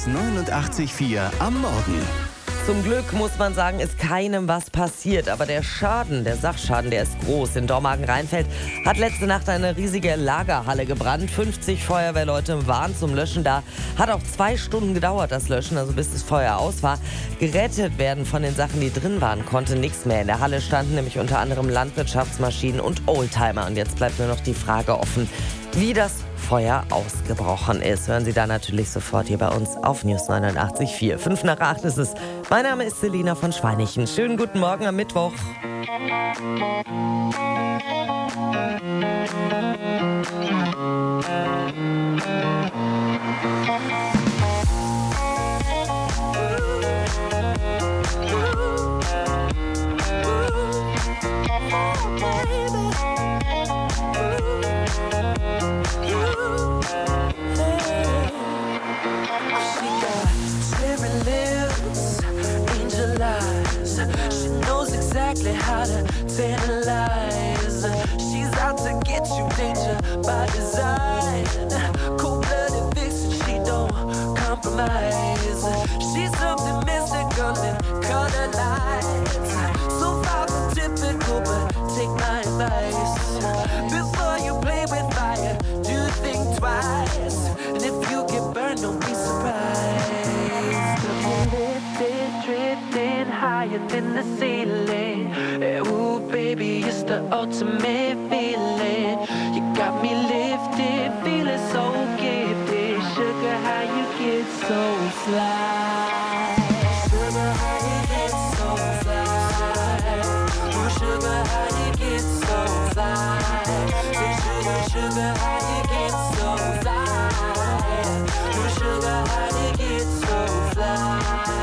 Hypes 89.4 am Morgen. Zum Glück muss man sagen, ist keinem was passiert. Aber der Sachschaden, der ist groß. In Dormagen-Rheinfeld hat letzte Nacht eine riesige Lagerhalle gebrannt. 50 Feuerwehrleute waren zum Löschen da. Hat auch 2 Stunden gedauert, das Löschen, also bis das Feuer aus war. Gerettet werden von den Sachen, die drin waren, konnte nichts mehr. In der Halle standen nämlich unter anderem Landwirtschaftsmaschinen und Oldtimer. Und jetzt bleibt nur noch die Frage offen, wie das Feuer ausgebrochen ist. Hören Sie da natürlich sofort hier bei uns auf News 89.4. 5 nach 8 ist es. Mein Name ist Selina von Schweinichen. Schönen guten Morgen am Mittwoch. How to tantalize. She's out to get you, danger by design. Cold-blooded vixen, she don't compromise. She's something mystical in color lights. So far from typical, but take my advice. Before you play with fire, do think twice. And if you get burned, don't be surprised. Lifted, drifting higher than the ceiling. Ooh, baby, it's the ultimate feeling. You got me lifted, feeling so gifted. Sugar, how you get so fly? Sugar, how you get so fly? Ooh, sugar, how you get so fly? Say, sugar, sugar, how you get so fly? Ooh, sugar, how you get so fly?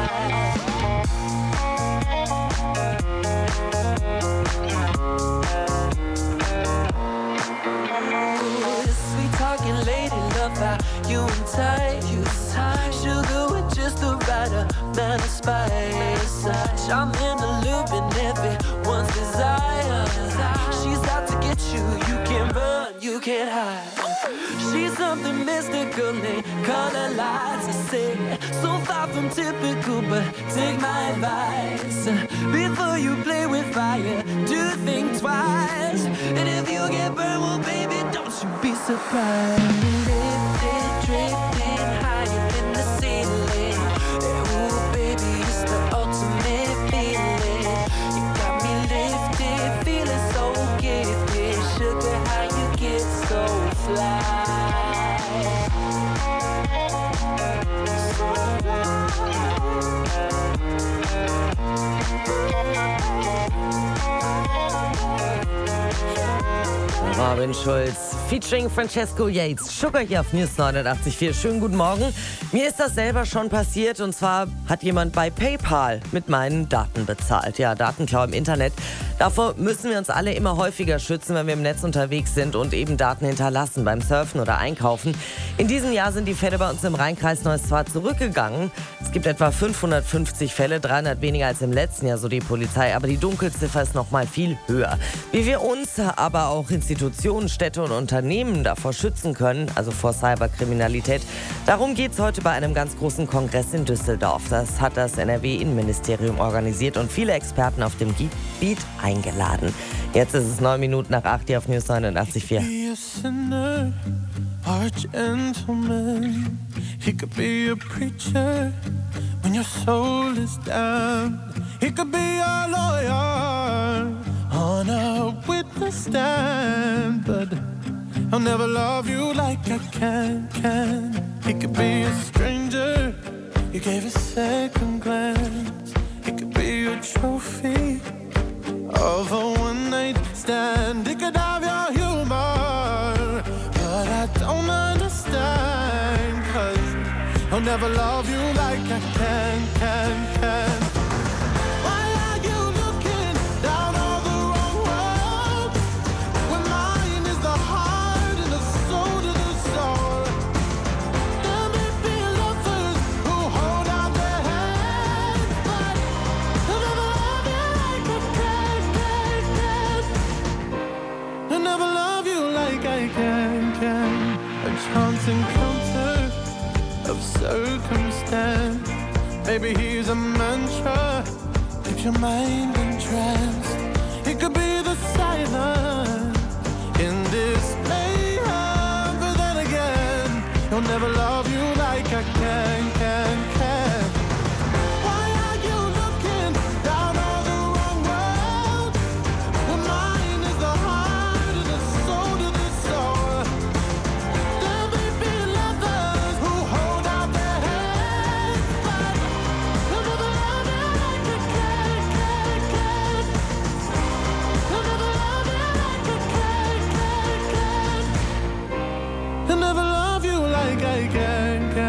You and tight, sugar with just the right amount of spice. I'm in the loop and everyone's desire. She's out to get you, you can't run, you can't hide. She's something mystical in color lights. I say, so far from typical, but take my advice. Before you play with fire, do think twice. And if you get burned, well baby, don't you be surprised. Drifting higher than the ceiling. Ooh, baby, it's the ultimate feeling. You got me lifted, feeling so gifted. Sugar, how you get so fly? Robin Schulz featuring Francesco Yates. Sugar hier auf News 89.4. Schönen guten Morgen. Mir ist das selber schon passiert und zwar hat jemand bei PayPal mit meinen Daten bezahlt. Ja, Datenklau im Internet. Davor müssen wir uns alle immer häufiger schützen, wenn wir im Netz unterwegs sind und eben Daten hinterlassen beim Surfen oder Einkaufen. In diesem Jahr sind die Fälle bei uns im Rheinkreis Neuss zwar zurückgegangen. Es gibt etwa 550 Fälle, 300 weniger als im letzten Jahr, so die Polizei. Aber die Dunkelziffer ist noch mal viel höher. Wie wir uns, aber auch Institutionen, Städte und Unternehmen davor schützen können, also vor Cyberkriminalität, darum geht es heute bei einem ganz großen Kongress in Düsseldorf. Das hat das NRW-Innenministerium organisiert und viele Experten auf dem Gebiet eingeladen. Jetzt ist es 9 Minuten nach 8 hier auf News 89.4. Or a gentleman, he could be a preacher when your soul is down. He could be a lawyer on a witness stand, but I'll never love you like I can. He could be a stranger, you gave a second glance. He could be a trophy of a one-night stand. He could have your humor, but I don't understand, 'cause I'll never love you like I can. Why are you looking down all the wrong road, when mine is the heart and the soul to the soul? There may be lovers who hold out their hands, but I'll never love you like I can. I'll never love you like I can. A chance encounter of circumstance. Maybe he's a mantra, keeps your mind entranced. He could be the silence in this mayhem, but then again, he'll never love you like I can. Why are you looking down on the wrong road? Well, mine is the heart and the soul to the soul. There may be lovers who hold out their hands, but they'll never love you like I can. They'll never love you like I can. They'll never love you like I can.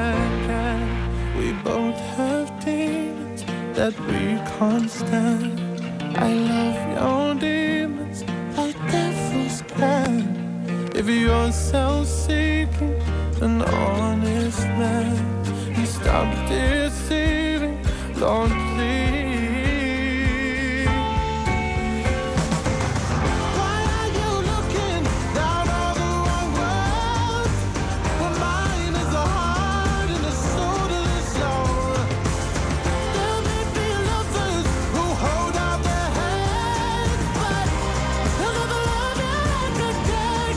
We both have demons that we can't stand. I love your demons like devils can. If you're self-seeking, an honest man, and stop deceiving, Lord, please. Why are you looking down on the wrong road? Well, mine is the heart and the soul to the soul. There may be lovers who hold out their hands, but they'll never love you like I can.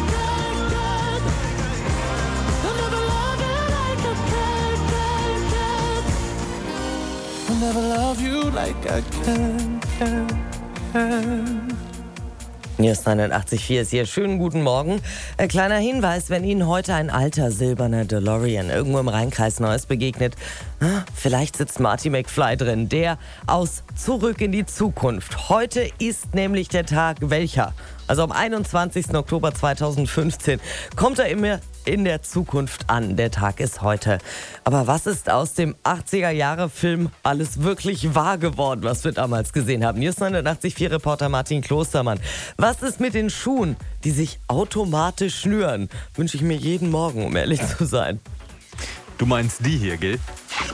They'll never love you like I can. They'll never love you like I can. News 89.4 ist hier. Schönen guten Morgen. Kleiner Hinweis, wenn Ihnen heute ein alter silberner DeLorean irgendwo im Rheinkreis Neuss begegnet, vielleicht sitzt Marty McFly drin, der aus Zurück in die Zukunft. Heute ist nämlich der Tag welcher? Also am 21. Oktober 2015 kommt er immer in der Zukunft an. Der Tag ist heute. Aber was ist aus dem 80er-Jahre-Film alles wirklich wahr geworden, was wir damals gesehen haben? News 89.4 Reporter Martin Klostermann. Was ist mit den Schuhen, die sich automatisch schnüren? Wünsche ich mir jeden Morgen, um ehrlich zu sein. Du meinst die hier, gell?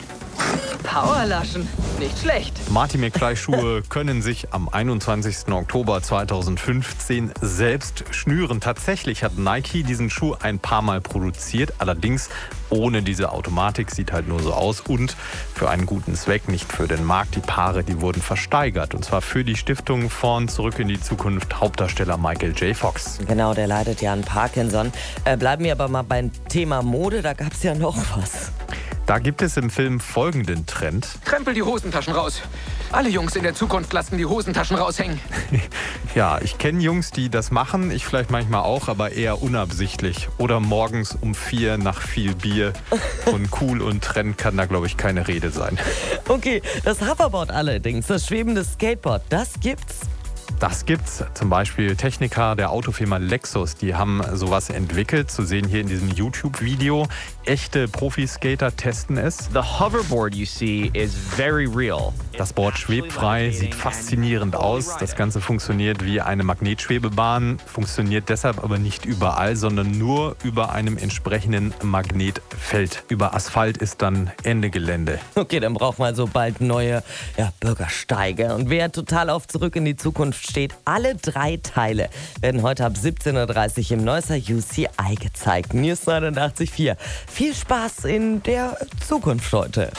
Powerlaschen, nicht schlecht. Marty McFly-Schuhe können sich am 21. Oktober 2015 selbst schnüren. Tatsächlich hat Nike diesen Schuh ein paar Mal produziert, allerdings ohne diese Automatik, sieht halt nur so aus und für einen guten Zweck, nicht für den Markt. Die Paare, die wurden versteigert und zwar für die Stiftung von Zurück in die Zukunft Hauptdarsteller Michael J. Fox. Genau, der leidet ja an Parkinson. Bleiben wir aber mal beim Thema Mode, da gab es ja noch was. Da gibt es im Film folgenden Trend. Krempel die Hosentaschen raus. Alle Jungs in der Zukunft lassen die Hosentaschen raushängen. Ja, ich kenne Jungs, die das machen. Ich vielleicht manchmal auch, aber eher unabsichtlich. Oder morgens um 4 nach viel Bier. Von cool und Trend kann da, glaube ich, keine Rede sein. Okay, das Hoverboard allerdings, das schwebende Skateboard, das gibt's. Das gibt's. Zum Beispiel Techniker der Autofirma Lexus, die haben sowas entwickelt. Zu sehen hier in diesem YouTube-Video. Echte Profiskater testen es. The hoverboard you see is very real. Das Board schwebt frei, sieht faszinierend aus. Das Ganze funktioniert wie eine Magnetschwebebahn, funktioniert deshalb aber nicht überall, sondern nur über einem entsprechenden Magnetfeld. Über Asphalt ist dann Ende Gelände. Okay, dann brauchen wir also bald neue Bürgersteige. Und wer total auf Zurück in die Zukunft steht, alle 3 Teile werden heute ab 17.30 Uhr im Neusser UCI gezeigt. News 89.4. Viel Spaß in der Zukunft heute.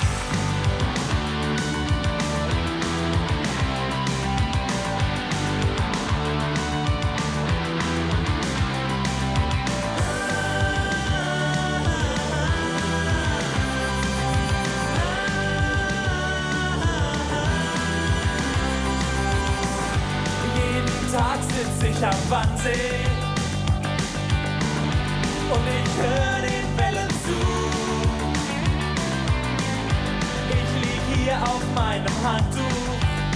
Tag sitz ich am Wannsee und ich höre den Wellen zu. Ich lieg hier auf meinem Handtuch,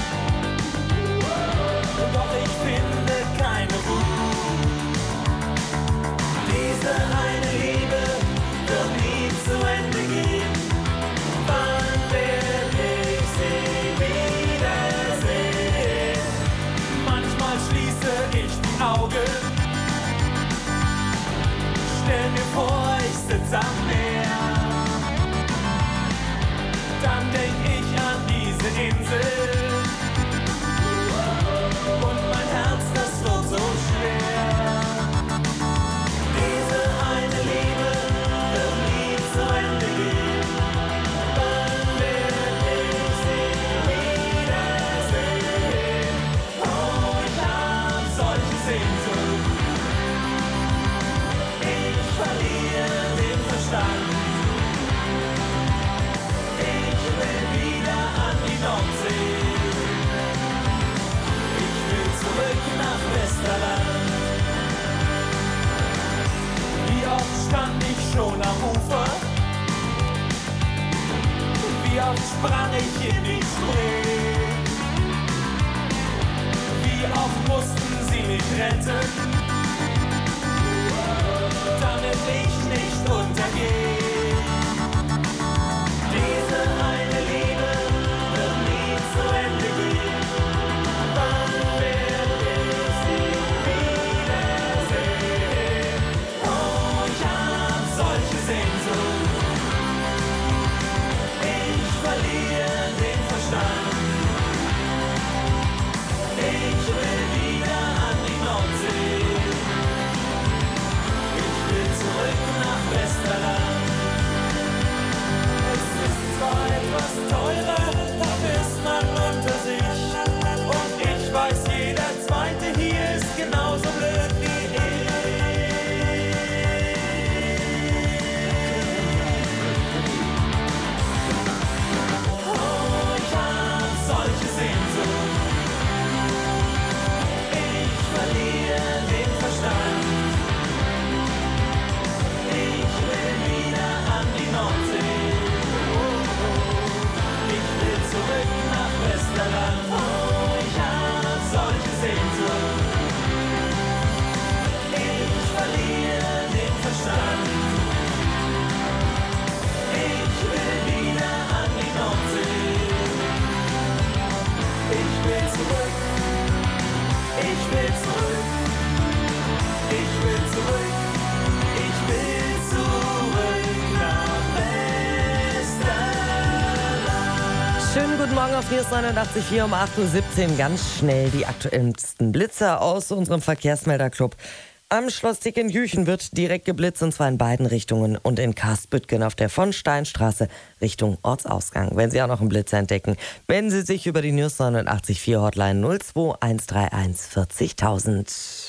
doch ich finde keine Ruhe. Diese eine Liebe wird nie zu Ende gehen. Wann werde ich sie wiedersehen? Manchmal schließe ich die Augen, stell mir vor, ich sitz am Meer. Dann denk ich an diese Insel und mein Herz oft sprang ich in die Spree. Wie oft mussten sie mich retten, damit ich nicht untergehe. Diese eine Liebe wird nie zu Ende gehen. Wann werde ich sie wiedersehen? Oh, ich hab solche Sehnsucht. Ich verliere den Verstand. Ich will wieder an die Nordsee. Ich will zurück nach Westerland. Es ist zwar etwas teurer, dafür ist man unter sich. Und ich weiß, jeder Zweite hier ist genauso blöd wie ich. Oh, ich hab solche Sehnsucht. Ich verliere den Verstand. Ich will wieder an die Nordsee. Ich will zurück nach Westerland. Oh, ich hab solche Sehnsucht. Ich verliere den Verstand. Ich will wieder an die Nordsee. Ich will zurück. Ich will zurück. Ich will zurück. Ich will zurück nach Westerland. Schönen guten Morgen auf News 89.4 um 8.17 Uhr. Ganz schnell die aktuellsten Blitzer aus unserem Verkehrsmelderclub. Am Schloss Dickenküchen wird direkt geblitzt, und zwar in beiden Richtungen, und in Karstbüttgen auf der von Steinstraße Richtung Ortsausgang. Wenn Sie auch noch einen Blitzer entdecken, wenden Sie sich über die News 89.4 Hotline 02131 40.000.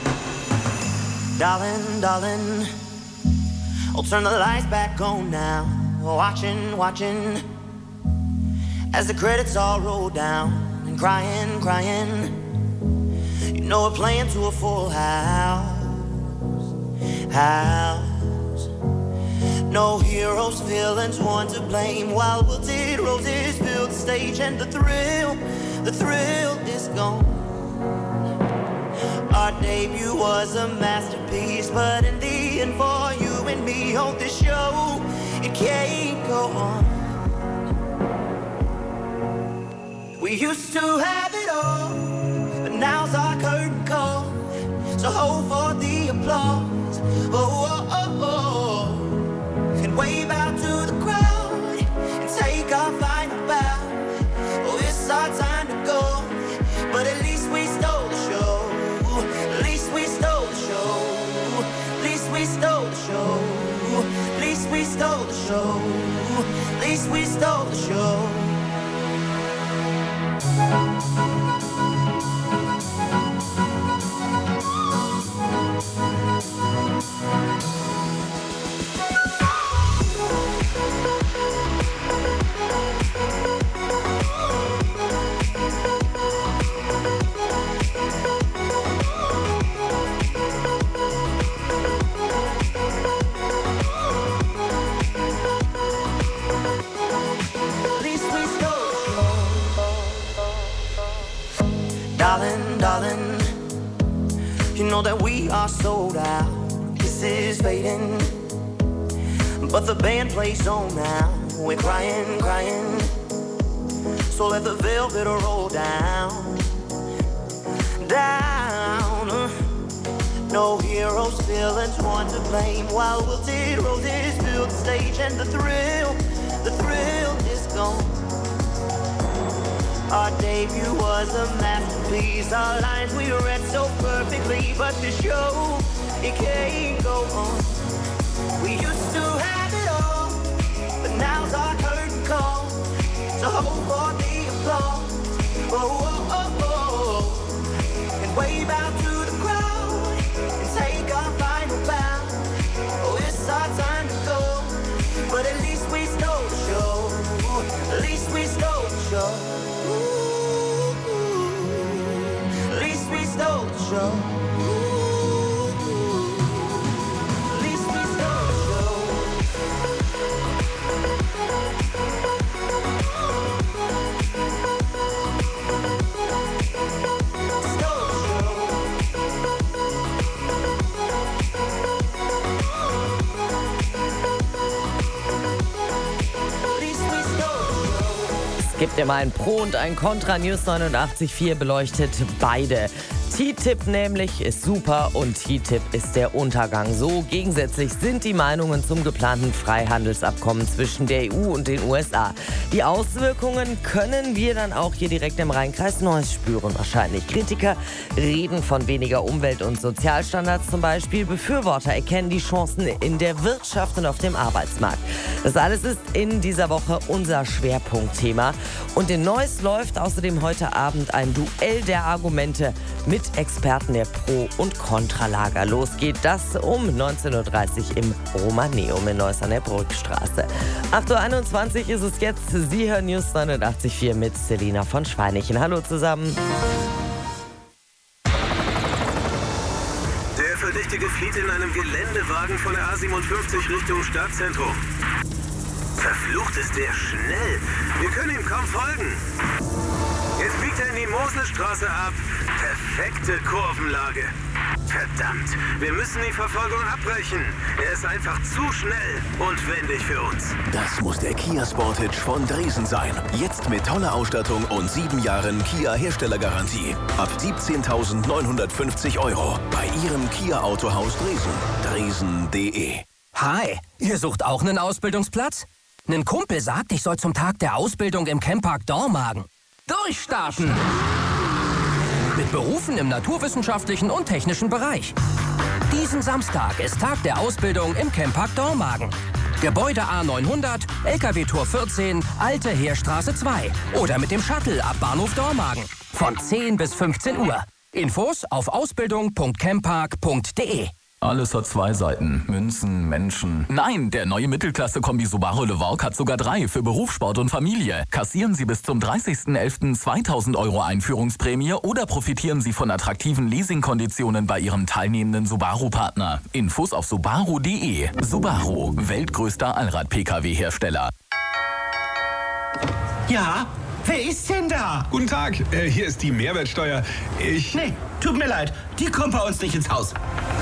Darling, darling, I'll turn the lights back on now. Watching, watching, as the credits all roll down. And crying, crying, you know we're playing to a full house. No heroes, villains, one to blame. While wilted roses fill the stage, and the thrill is gone. Our debut was a masterpiece, but in the end, for you and me on this show, it can't go on. We used to have it all, but now's our curtain call. So hold for the applause, oh, oh, oh, oh. And wave out to the crowd and take our final bow. Oh, it's our time to go, but at least we stole the show. At least we stole the show. At least we stole the show. At least we stole the show. At least we stole the show. Darling, you know that we are sold out. This is fading, but the band plays on now. We're crying, crying, so let the velvet roll down, down. No heroes, villains, one to blame. While wilted roses fill the stage, and the thrill is gone. Our debut was a masterpiece. Our lines we read so perfectly, but the show, it can't go on. We used to have it all, but now's our curtain call. So hold for the applause, oh, oh, oh, oh. And wave out to the crowd and take our final bow. Oh, it's our time to go, but at least we stole the show. At least we stole the show. At least we stole the show. At least we stole the show. Gibt ja mal ein Pro und ein Contra. News 89.4 beleuchtet beide. TTIP nämlich ist super und TTIP ist der Untergang. So gegensätzlich sind die Meinungen zum geplanten Freihandelsabkommen zwischen der EU und den USA. Die Auswirkungen können wir dann auch hier direkt im Rheinkreis Neuss spüren wahrscheinlich. Kritiker reden von weniger Umwelt- und Sozialstandards zum Beispiel. Befürworter erkennen die Chancen in der Wirtschaft und auf dem Arbeitsmarkt. Das alles ist in dieser Woche unser Schwerpunktthema. Und in Neuss läuft außerdem heute Abend ein Duell der Argumente mit Experten der Pro- und Kontralager. Los geht das um 19.30 Uhr im Romaneum in Neuss an der Brückstraße. 8.21 Uhr ist es jetzt. Sie hören News 89.4 mit Selina von Schweinichen. Hallo zusammen. Der Verdächtige flieht in einem Geländewagen von der A57 Richtung Stadtzentrum. Verflucht ist der schnell. Wir können ihm kaum folgen. Jetzt biegt er in die Moselstraße ab. Perfekte Kurvenlage. Verdammt, wir müssen die Verfolgung abbrechen. Er ist einfach zu schnell und wendig für uns. Das muss der Kia Sportage von Dresen sein. Jetzt mit toller Ausstattung und 7 Jahren Kia Herstellergarantie. Ab 17.950 € bei Ihrem Kia Autohaus Dresen. Dresen.de. Hi, ihr sucht auch einen Ausbildungsplatz? Ein Kumpel sagt, ich soll zum Tag der Ausbildung im Camppark Dormagen durchstarten. Mit Berufen im naturwissenschaftlichen und technischen Bereich. Diesen Samstag ist Tag der Ausbildung im Camppark Dormagen. Gebäude A900, LKW-Tor 14, Alte Heerstraße 2. Oder mit dem Shuttle ab Bahnhof Dormagen. Von 10 bis 15 Uhr. Infos auf ausbildung.camppark.de. Alles hat 2 Seiten. Münzen, Menschen. Nein, der neue Mittelklasse-Kombi Subaru Le Vogue hat sogar 3 für Beruf, Sport und Familie. Kassieren Sie bis zum 30.11. 2.000 € Einführungsprämie oder profitieren Sie von attraktiven Leasingkonditionen bei Ihrem teilnehmenden Subaru-Partner. Infos auf subaru.de. Subaru, weltgrößter Allrad-Pkw-Hersteller. Ja, wer ist denn da? Guten Tag, hier ist die Mehrwertsteuer. Nee, tut mir leid, die kommt bei uns nicht ins Haus.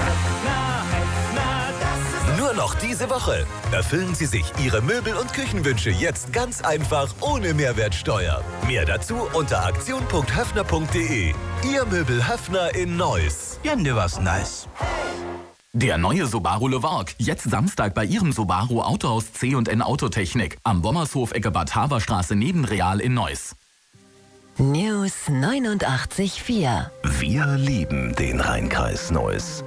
Nur noch diese Woche. Erfüllen Sie sich Ihre Möbel- und Küchenwünsche jetzt ganz einfach ohne Mehrwertsteuer. Mehr dazu unter aktion.höffner.de. Ihr Möbel Höffner in Neuss. Ja, ne was nice. Der neue Subaru Le Vogue. Jetzt Samstag bei Ihrem Subaru Autohaus C&N Autotechnik. Am Bommershof Ecke Bad Haverstraße neben Real in Neuss. News 89.4. Wir lieben den Rheinkreis Neuss.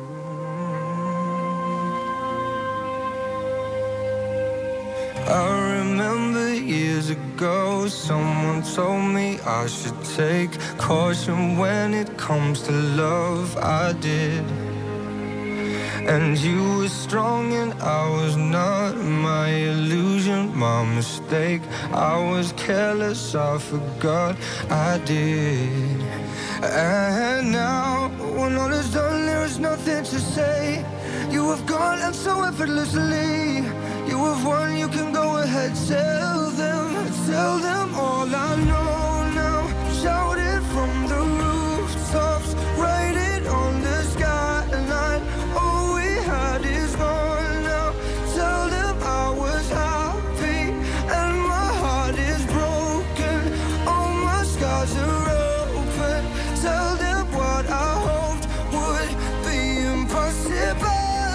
I remember years ago, someone told me I should take caution when it comes to love. I did. And you were strong and I was not. My illusion, my mistake. I was careless, I forgot I did. And now, when all is done, there is nothing to say. You have gone and so effortlessly. You have won, you can go ahead, tell them all I know now. Shout it from the rooftops, write it on the skyline. All we had is gone now. Tell them I was happy and my heart is broken. All my scars are open. Tell them what I hoped would be impossible.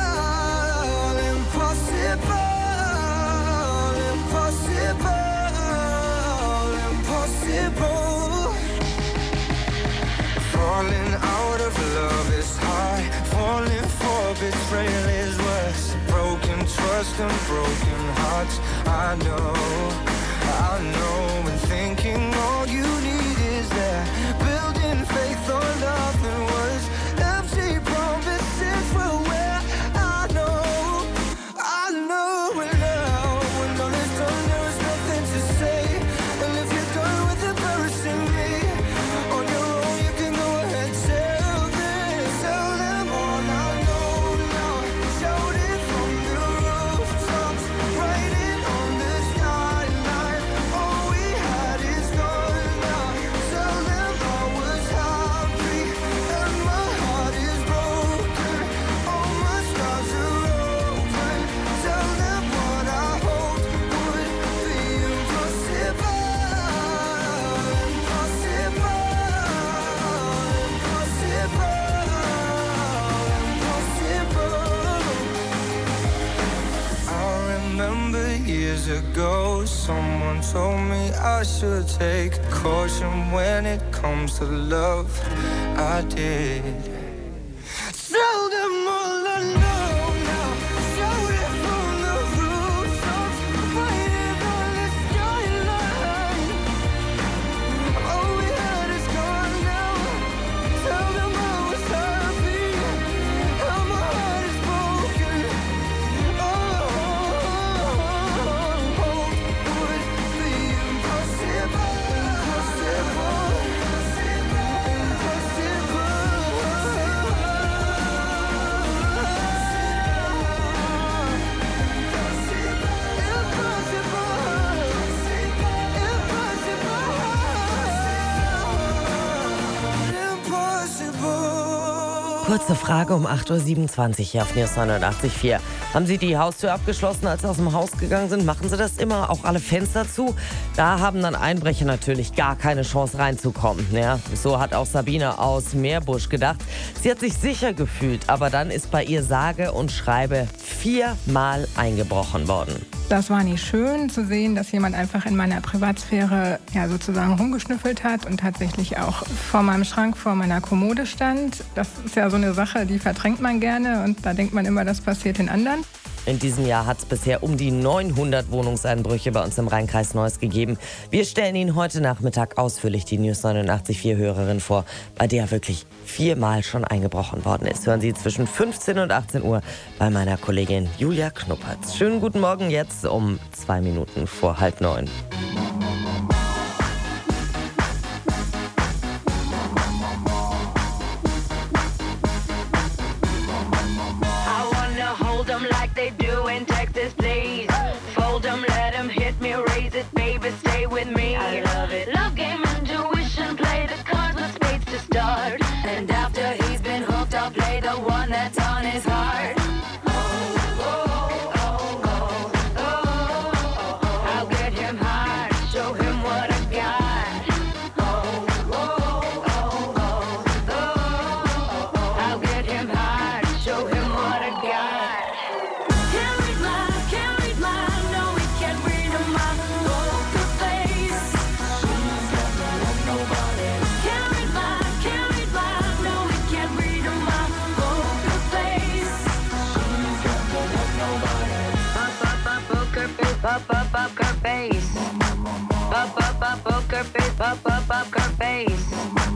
Falling out of love is high. Falling for betrayal is worse. Broken trust and broken hearts. I know. And thinking all you need is that. Building faith on nothing words. Empty promises will wear. I know. And now when all is done, there is nothing to say. And if you're done with embarrassing me on your own, you can go ahead, tell them all I know now. Shout it from the rooftops, write it on the skyline. Someone told me I should take caution when it comes to love. I did. Tell them all I know now. Shout it from the rooftops, waiting on the skyline. All we had is gone now. Tell them I was happy, and my heart is broken. Kurze Frage um 8.27 Uhr hier auf News 89.4. Haben Sie die Haustür abgeschlossen, als Sie aus dem Haus gegangen sind? Machen Sie das immer? Auch alle Fenster zu? Da haben dann Einbrecher natürlich gar keine Chance reinzukommen. Ja, so hat auch Sabine aus Meerbusch gedacht. Sie hat sich sicher gefühlt, aber dann ist bei ihr sage und schreibe 4-mal eingebrochen worden. Das war nicht schön zu sehen, dass jemand einfach in meiner Privatsphäre ja sozusagen rumgeschnüffelt hat und tatsächlich auch vor meinem Schrank, vor meiner Kommode stand. Das ist ja so eine Sache, die verdrängt man gerne und da denkt man immer, das passiert den anderen. In diesem Jahr hat es bisher um die 900 Wohnungseinbrüche bei uns im Rheinkreis Neuss gegeben. Wir stellen Ihnen heute Nachmittag ausführlich die News 89.4 Hörerin vor, bei der wirklich 4-mal schon eingebrochen worden ist. Hören Sie zwischen 15 und 18 Uhr bei meiner Kollegin Julia Knuppertz. Schönen guten Morgen jetzt um 2 Minuten vor 8:30. They do in Texas, please. Fold them, let them hit me, raise it, baby, stay with me. I love it. Love game, intuition, play the cards with spades to start. And after he's been hooked, I'll play the one that's on his heart. I'll get him hard, show him what I got. I'll get him hard, show him what I got. Pop up her face. Pop up her face. Pop up her face.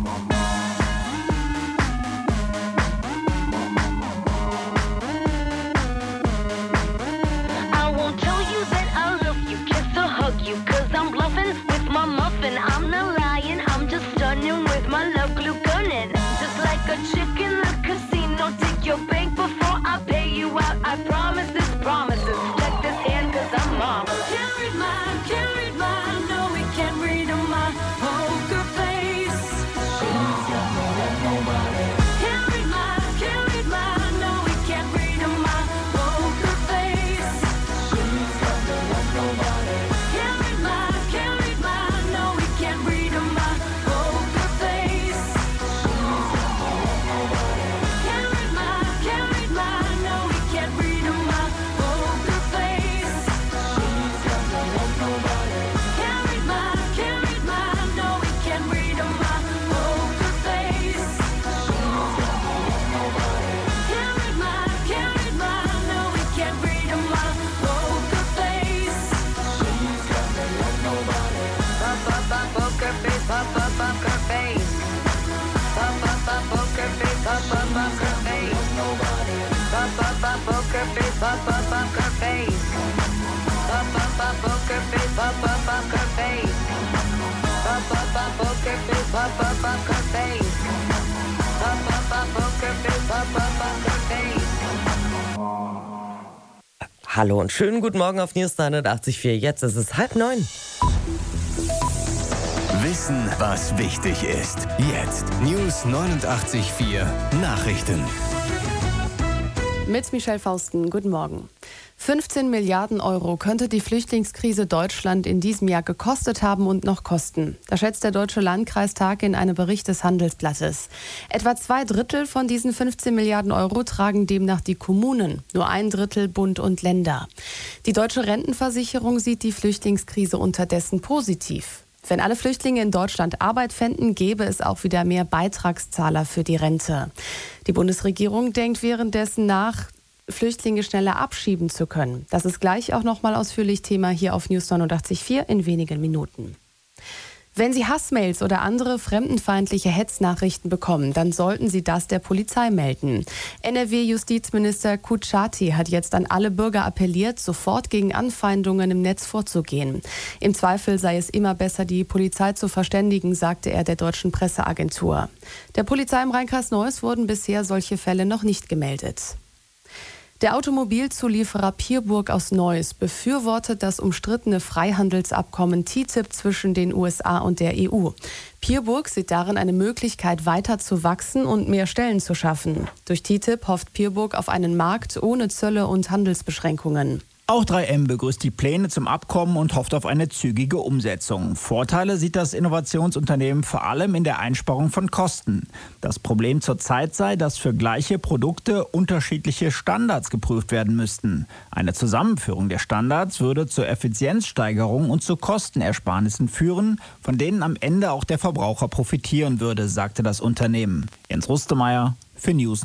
I won't tell you that I love you, kiss or hug you, 'cause I'm bluffing with my muffin. I'm not lying, I'm just stunning with my love glue gunning. Just like a chick in the casino, take your bank before I pay you out. I promise this promises. Check this hand 'cause I'm mom. Can't read mine, no we can't read on my poker face. She's got no love, nobody. Can't read mine, no we can't read on my poker face. She's got no love, nobody. Can't read mine, no we can't read on my poker face. She's got no love, nobody. Can't read mine, no we can't read on my poker face. She's got no love, nobody. Can't read mine, no we can't read on my poker face. She's got no love, nobody. Can't read mine, no we can't read on my poker face. She's got no love, nobody. Pop up poker face, pop up poker face. Pop up poker face, pop up poker face. Nobody. Pop up poker face, pop up poker face. Pop up poker face, pop up poker face. Pop up poker face, pop up poker face. Pop up poker face, pop up poker face. Hallo und schönen guten Morgen auf News 89.4. Jetzt ist es 8:30. Wissen, was wichtig ist. Jetzt News 89.4 Nachrichten. mit Michelle Fausten. Guten Morgen. 15 Milliarden Euro könnte die Flüchtlingskrise Deutschland in diesem Jahr gekostet haben und noch kosten. Das schätzt der Deutsche Landkreistag in einem Bericht des Handelsblattes. Etwa 2/3 von diesen 15 Milliarden Euro tragen demnach die Kommunen, nur 1/3 Bund und Länder. Die Deutsche Rentenversicherung sieht die Flüchtlingskrise unterdessen positiv. Wenn alle Flüchtlinge in Deutschland Arbeit fänden, gäbe es auch wieder mehr Beitragszahler für die Rente. Die Bundesregierung denkt währenddessen nach, Flüchtlinge schneller abschieben zu können. Das ist gleich auch nochmal ausführlich Thema hier auf News 89.4 in wenigen Minuten. Wenn Sie Hassmails oder andere fremdenfeindliche Hetznachrichten bekommen, dann sollten Sie das der Polizei melden. NRW-Justizminister Kutschaty hat jetzt an alle Bürger appelliert, sofort gegen Anfeindungen im Netz vorzugehen. Im Zweifel sei es immer besser, die Polizei zu verständigen, sagte er der deutschen Presseagentur. Der Polizei im Rheinkreis Neuss wurden bisher solche Fälle noch nicht gemeldet. Der Automobilzulieferer Pierburg aus Neuss befürwortet das umstrittene Freihandelsabkommen TTIP zwischen den USA und der EU. Pierburg sieht darin eine Möglichkeit, weiter zu wachsen und mehr Stellen zu schaffen. Durch TTIP hofft Pierburg auf einen Markt ohne Zölle und Handelsbeschränkungen. Auch 3M begrüßt die Pläne zum Abkommen und hofft auf eine zügige Umsetzung. Vorteile sieht das Innovationsunternehmen vor allem in der Einsparung von Kosten. Das Problem zurzeit sei, dass für gleiche Produkte unterschiedliche Standards geprüft werden müssten. Eine Zusammenführung der Standards würde zur Effizienzsteigerung und zu Kostenersparnissen führen, von denen am Ende auch der Verbraucher profitieren würde, sagte das Unternehmen. Jens Rustemeyer für News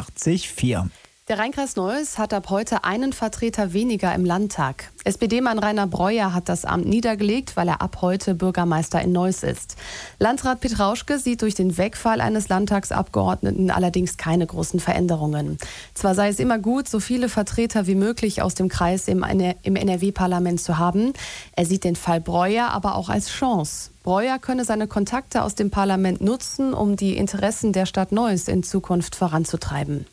89.4. Der Rheinkreis Neuss hat ab heute einen Vertreter weniger im Landtag. SPD-Mann Rainer Breuer hat das Amt niedergelegt, weil er ab heute Bürgermeister in Neuss ist. Landrat Pietrauschke sieht durch den Wegfall eines Landtagsabgeordneten allerdings keine großen Veränderungen. Zwar sei es immer gut, so viele Vertreter wie möglich aus dem Kreis im NRW-Parlament zu haben. Er sieht den Fall Breuer aber auch als Chance. Breuer könne seine Kontakte aus dem Parlament nutzen, um die Interessen der Stadt Neuss in Zukunft voranzutreiben.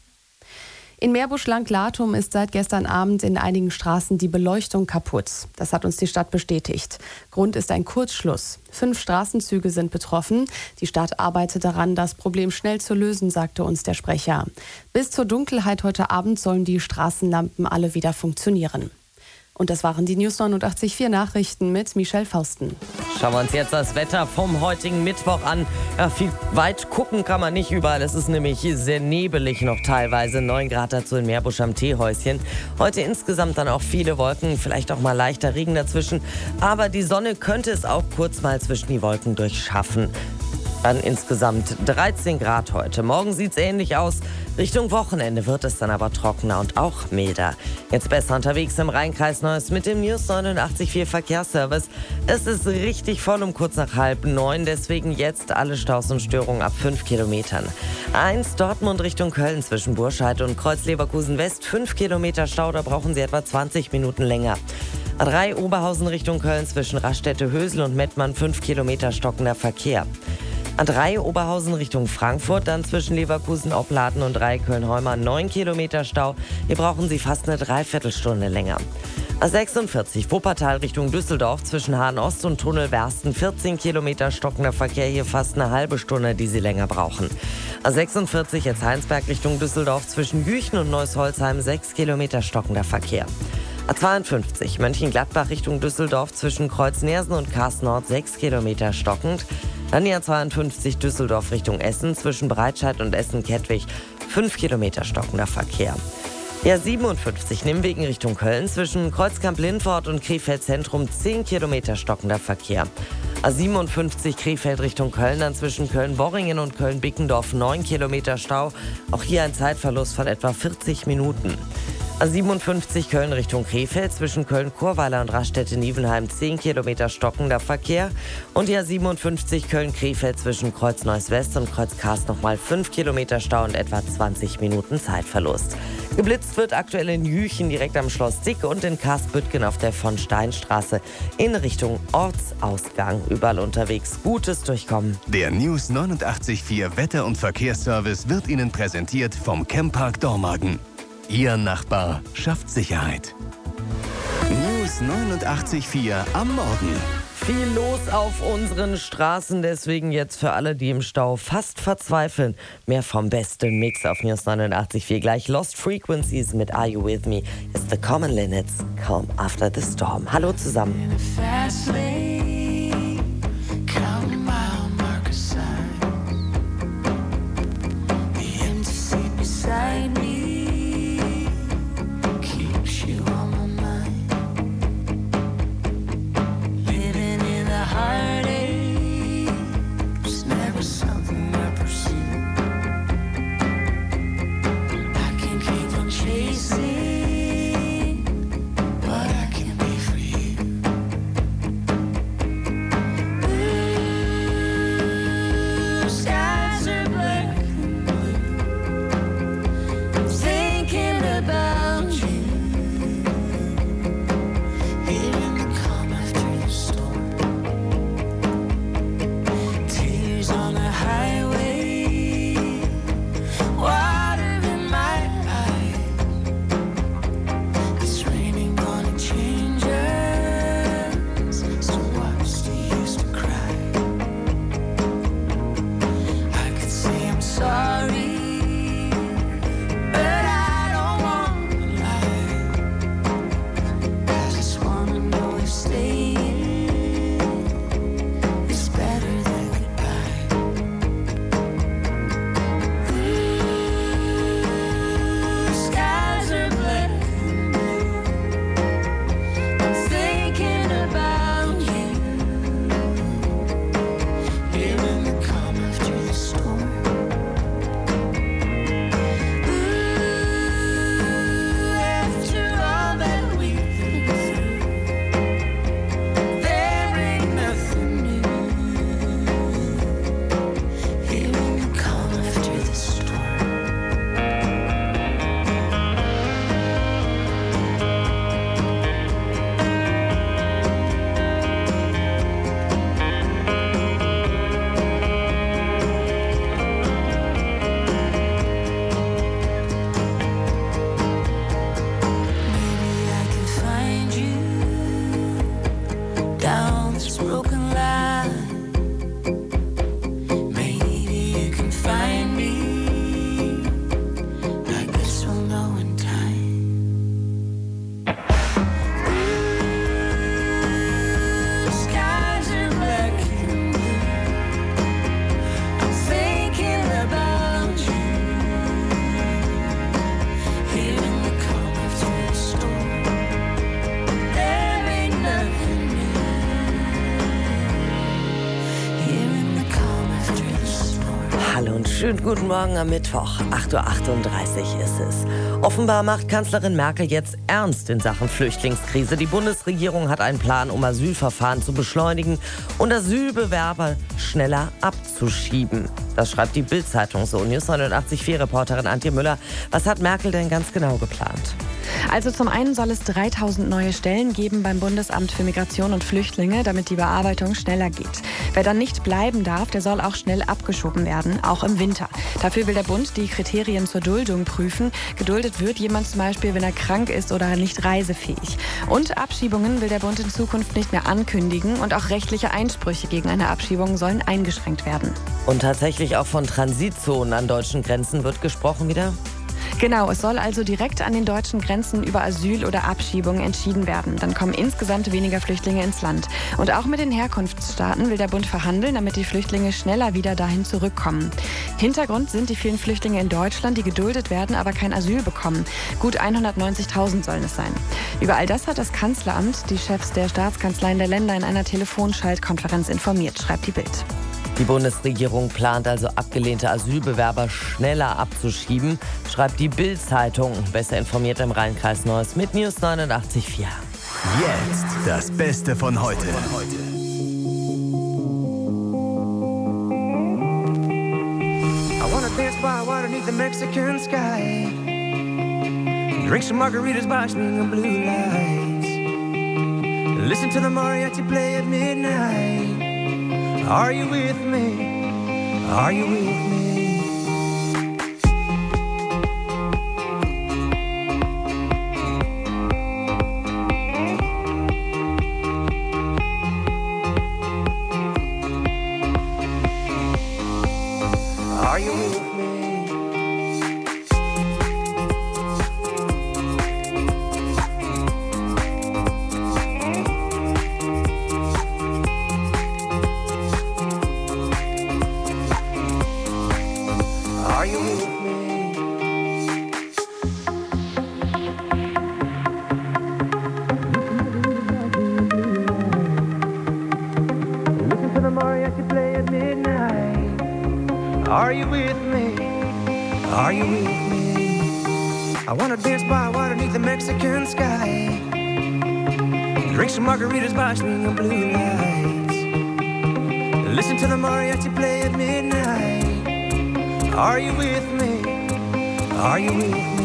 In Meerbusch-Lanklatum ist seit gestern Abend in einigen Straßen die Beleuchtung kaputt. Das hat uns die Stadt bestätigt. Grund ist ein Kurzschluss. 5 Straßenzüge sind betroffen. Die Stadt arbeitet daran, das Problem schnell zu lösen, sagte uns der Sprecher. Bis zur Dunkelheit heute Abend sollen die Straßenlampen alle wieder funktionieren. Und das waren die News 89.4 Nachrichten mit Michelle Fausten. Schauen wir uns jetzt das Wetter vom heutigen Mittwoch an. Ja, viel weit gucken kann man nicht überall. Es ist nämlich sehr nebelig noch teilweise. 9 Grad dazu in Meerbusch am Teehäuschen. Heute insgesamt dann auch viele Wolken, vielleicht auch mal leichter Regen dazwischen. Aber die Sonne könnte es auch kurz mal zwischen die Wolken durchschaffen. Dann insgesamt 13 Grad heute. Morgen sieht es ähnlich aus. Richtung Wochenende wird es dann aber trockener und auch milder. Jetzt besser unterwegs im Rheinkreis Neuss mit dem News 89.4 Verkehrsservice. Es ist richtig voll um kurz nach 8:30. Deswegen jetzt alle Staus und Störungen ab 5 Kilometern. 1 Dortmund Richtung Köln zwischen Burscheid und Kreuz-Leverkusen West. 5 Kilometer Stau, da brauchen Sie etwa 20 Minuten länger. A3 Oberhausen Richtung Köln zwischen Raststätte-Hösel und Mettmann. 5 Kilometer stockender Verkehr. A3 Oberhausen Richtung Frankfurt, dann zwischen Leverkusen-Opladen und Köln-Heuma 9 Kilometer Stau. Hier brauchen Sie fast eine Dreiviertelstunde länger. A46 Wuppertal Richtung Düsseldorf zwischen Hahn-Ost und Tunnel-Wersten 14 Kilometer stockender Verkehr, hier fast eine halbe Stunde, die Sie länger brauchen. A46 jetzt Heinsberg Richtung Düsseldorf zwischen Jüchen und Neuss-Holzheim 6 Kilometer stockender Verkehr. A52 Mönchengladbach Richtung Düsseldorf zwischen Kreuz-Nersen und Karst-Nord 6 Kilometer stockend. Dann die A52 Düsseldorf Richtung Essen zwischen Breitscheid und Essen-Kettwig 5 Kilometer stockender Verkehr. Die A57 Nimwegen Richtung Köln zwischen Kreuzkamp-Lindfort und Krefeld Zentrum 10 Kilometer stockender Verkehr. A57 Krefeld Richtung Köln, dann zwischen Köln-Worringen und Köln-Bickendorf 9 Kilometer Stau. Auch hier ein Zeitverlust von etwa 40 Minuten. A57 Köln Richtung Krefeld zwischen Köln-Churweiler und Raststätte-Nievenheim 10 Kilometer stockender Verkehr. Und die A57 Köln-Krefeld zwischen Kreuz-Neuss-West und Kreuz-Karst nochmal 5 Kilometer Stau und etwa 20 Minuten Zeitverlust. Geblitzt wird aktuell in Jüchen direkt am Schloss Dick und in Karstbüttgen auf der Von-Stein-Straße in Richtung Ortsausgang. Überall unterwegs gutes Durchkommen. Der News 89.4 Wetter- und Verkehrsservice wird Ihnen präsentiert vom Camppark Dormagen. Ihr Nachbar schafft Sicherheit. News 89.4 am Morgen. Viel los auf unseren Straßen, deswegen jetzt für alle, die im Stau fast verzweifeln, mehr vom besten Mix auf News 89.4. Gleich Lost Frequencies mit Are You With Me ist The Common Linnets, Calm After the Storm. Hallo zusammen. Schönen guten Morgen am Mittwoch, 8.38 Uhr ist es. Offenbar macht Kanzlerin Merkel jetzt ernst in Sachen Flüchtlingskrise. Die Bundesregierung hat einen Plan, um Asylverfahren zu beschleunigen und Asylbewerber schneller abzuschieben. Das schreibt die Bild-Zeitung so. News 89.4-Reporterin Antje Müller. Was hat Merkel denn ganz genau geplant? Also zum einen soll es 3000 neue Stellen geben beim Bundesamt für Migration und Flüchtlinge, damit die Bearbeitung schneller geht. Wer dann nicht bleiben darf, der soll auch schnell abgeschoben werden, auch im Winter. Dafür will der Bund die Kriterien zur Duldung prüfen. Geduldet wird jemand zum Beispiel, wenn er krank ist oder nicht reisefähig. Und Abschiebungen will der Bund in Zukunft nicht mehr ankündigen und auch rechtliche Einsprüche gegen eine Abschiebung sollen eingeschränkt werden. Und tatsächlich auch von Transitzonen an deutschen Grenzen wird gesprochen wieder? Genau, es soll also direkt an den deutschen Grenzen über Asyl oder Abschiebung entschieden werden. Dann kommen insgesamt weniger Flüchtlinge ins Land. Und auch mit den Herkunftsstaaten will der Bund verhandeln, damit die Flüchtlinge schneller wieder dahin zurückkommen. Hintergrund sind die vielen Flüchtlinge in Deutschland, die geduldet werden, aber kein Asyl bekommen. Gut 190.000 sollen es sein. Über all das hat das Kanzleramt die Chefs der Staatskanzleien der Länder in einer Telefonschaltkonferenz informiert, schreibt die Bild. Die Bundesregierung plant also abgelehnte Asylbewerber schneller abzuschieben, schreibt die Bild-Zeitung. Besser informiert im Rhein-Kreis Neuss mit News 89.4. Jetzt das Beste von heute. I wanna dance by water beneath the Mexican sky. Drink some margaritas by swinging blue lights. Listen to the mariachi play at midnight. Are you with me? Are you with me? you with me? Are you with me? Listen to the mariachi play at midnight. Are you with me? Are you with me? I wanna dance by water beneath the Mexican sky. Drink some margaritas by swinging blue lights. Listen to the mariachi play at midnight. Are you with me? Are you with me?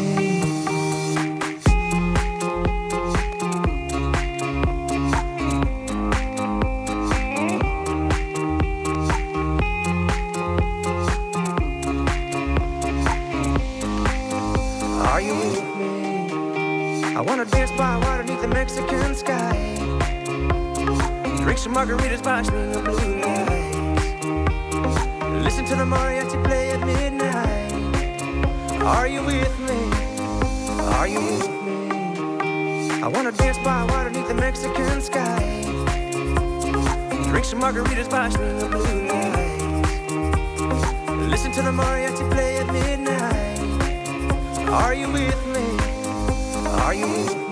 Are you with me? I wanna dance by water beneath the Mexican sky. Drink some margaritas by swinging blue lights. Listen to the mariachi play at midnight. Are you with me? Are you with me? I wanna dance by water beneath the Mexican sky. Drink some margaritas by swinging blue lights. Listen to the mariachi play at midnight. Are you with me? Are you with me?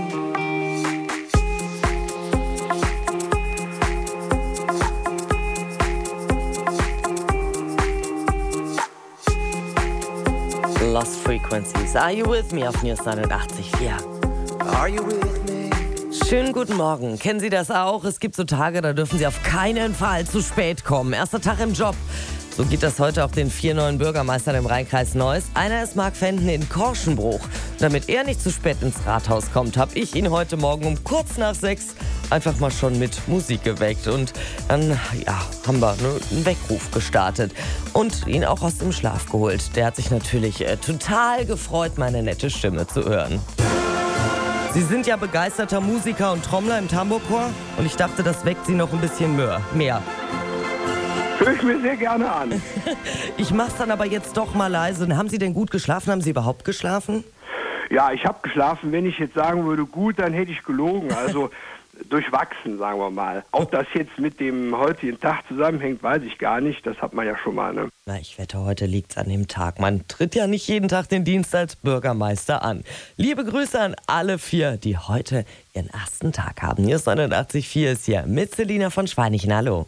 Lost Frequencies. Are you with me auf News 89.4? Are you with me? Schönen guten Morgen. Kennen Sie das auch? Es gibt so Tage, da dürfen Sie auf keinen Fall zu spät kommen. Erster Tag im Job. So geht das heute auch den 4 neuen Bürgermeistern im Rheinkreis Neuss. Einer ist Marc Fenden in Korschenbruch. Damit er nicht zu spät ins Rathaus kommt, habe ich ihn heute Morgen um kurz nach 6 einfach mal schon mit Musik geweckt. Und dann haben wir einen Weckruf gestartet und ihn auch aus dem Schlaf geholt. Der hat sich natürlich total gefreut, meine nette Stimme zu hören. Sie sind ja begeisterter Musiker und Trommler im Tambourchor und ich dachte, das weckt Sie noch ein bisschen mehr. Höre ich mir sehr gerne an. Ich mach's dann aber jetzt doch mal leise. Haben Sie denn gut geschlafen? Haben Sie überhaupt geschlafen? Ja, ich habe geschlafen. Wenn ich jetzt sagen würde, gut, dann hätte ich gelogen. Also durchwachsen, sagen wir mal. Ob das jetzt mit dem heutigen Tag zusammenhängt, weiß ich gar nicht. Das hat man ja schon mal, ne? Na, ich wette, heute liegt's an dem Tag. Man tritt ja nicht jeden Tag den Dienst als Bürgermeister an. Liebe Grüße an alle 4, die heute ihren ersten Tag haben. News 89.4 ist hier mit Selina von Schweinichen. Hallo.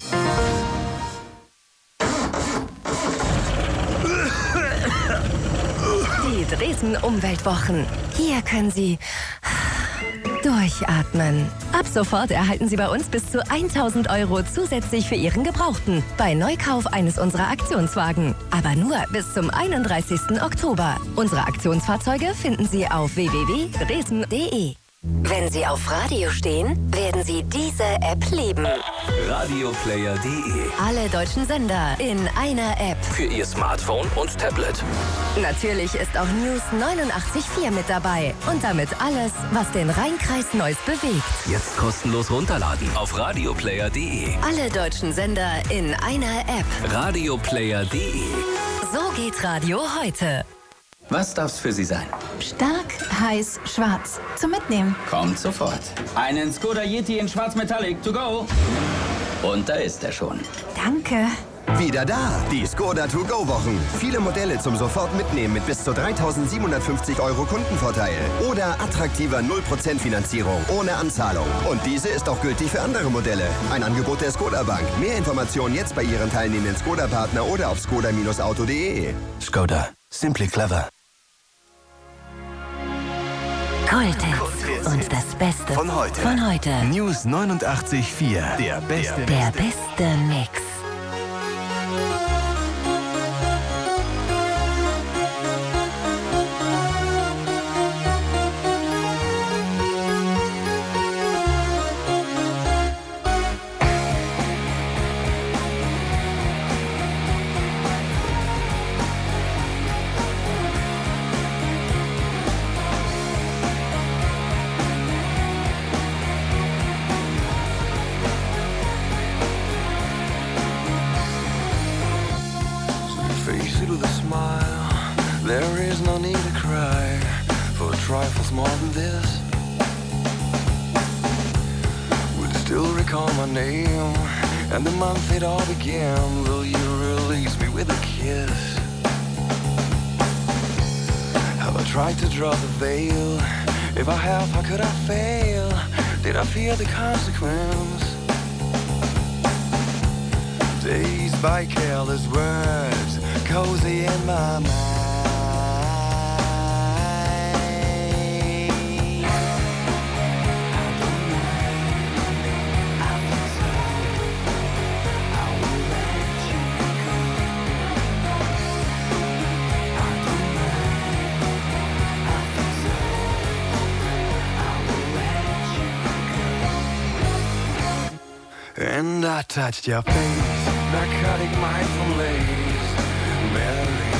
Die Dresden-Umweltwochen. Hier können Sie durchatmen. Ab sofort erhalten Sie bei uns bis zu 1.000 € zusätzlich für Ihren Gebrauchten. Bei Neukauf eines unserer Aktionswagen. Aber nur bis zum 31. Oktober. Unsere Aktionsfahrzeuge finden Sie auf www.dresden.de. Wenn Sie auf Radio stehen, werden Sie diese App lieben. Radioplayer.de. Alle deutschen Sender in einer App. Für Ihr Smartphone und Tablet. Natürlich ist auch News 89.4 mit dabei. Und damit alles, was den Rheinkreis Neuss bewegt. Jetzt kostenlos runterladen auf Radioplayer.de. Alle deutschen Sender in einer App. Radioplayer.de. So geht Radio heute. Was darf's für Sie sein? Stark, heiß, schwarz. Zum Mitnehmen. Kommt sofort. Einen Skoda Yeti in Schwarz Metallic to go. Und da ist er schon. Danke. Wieder da, die Skoda To-Go-Wochen. Viele Modelle zum sofort mitnehmen mit bis zu 3.750 € Kundenvorteil. Oder attraktiver 0% Finanzierung ohne Anzahlung. Und diese ist auch gültig für andere Modelle. Ein Angebot der Skoda Bank. Mehr Informationen jetzt bei Ihren teilnehmenden Skoda-Partner oder auf skoda-auto.de. Skoda. Simply clever. Goldhits und das Beste von heute. News 89.4. Der beste Mix. There is no need to cry for trifles more than this. Would still recall my name and the month it all began. Will you release me with a kiss? Have I tried to draw the veil? If I have, how could I fail? Did I fear the consequence? Dazed by careless words, cozy in my mind. And I touched your face, narcotic mindful lace, Mary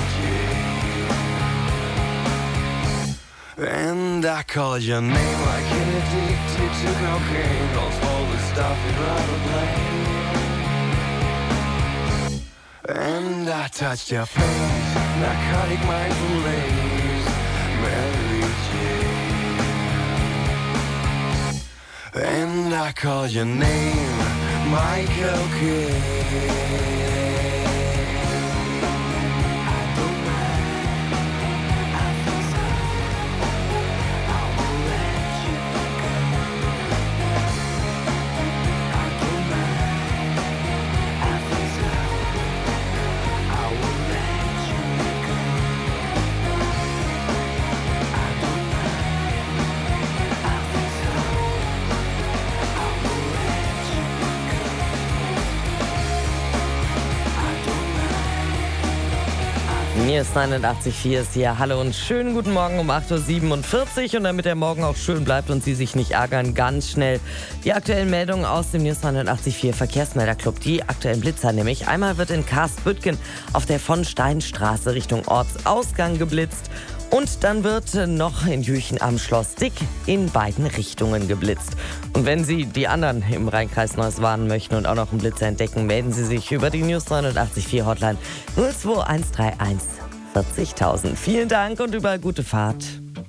Jane. And I called your name like an addicted to cocaine, calls all the stuff you'd rather blame. And I touched your face, narcotic mindful lace, Mary Jane. And I called your name, Michael Kidd. Mir ist 89,4 ist hier. Hallo und schönen guten Morgen um 8.47 Uhr. Und damit der Morgen auch schön bleibt und Sie sich nicht ärgern, ganz schnell die aktuellen Meldungen aus dem News 89,4 Verkehrsmelderclub. Die aktuellen Blitzer nämlich. Einmal wird in Karstbüttgen auf der von Steinstraße Richtung Ortsausgang geblitzt. Und dann wird noch in Jüchen am Schloss Dick in beiden Richtungen geblitzt. Und wenn Sie die anderen im Rheinkreis Neuss warnen möchten und auch noch einen Blitzer entdecken, melden Sie sich über die News 89,4 Hotline 02131 40.000. Vielen Dank und überall gute Fahrt.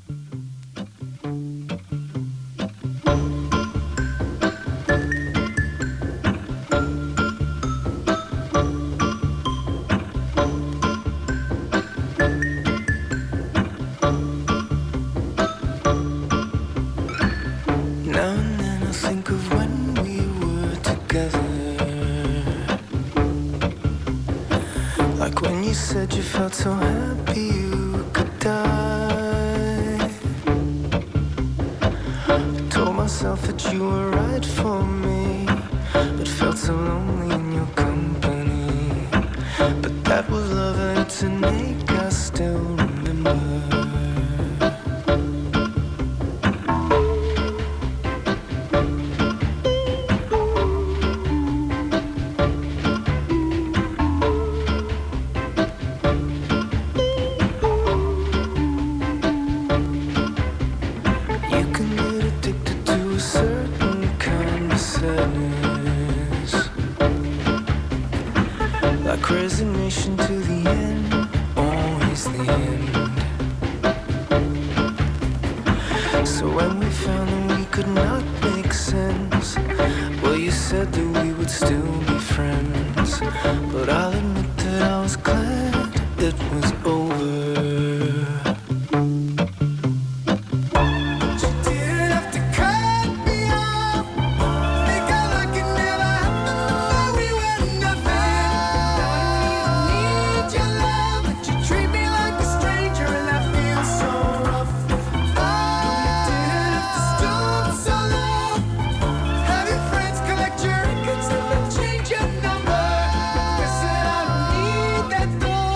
Like when you said you felt so happy you could die. I told myself that you were right for me, but felt so lonely in your company. But that was love and it's an ache I still remember. Like resignation to the end, always the end. So when we found that we could not make sense, well, you said that we would still be friends. But I'll admit that I was glad it was over. Change your number. I said I don't need that door.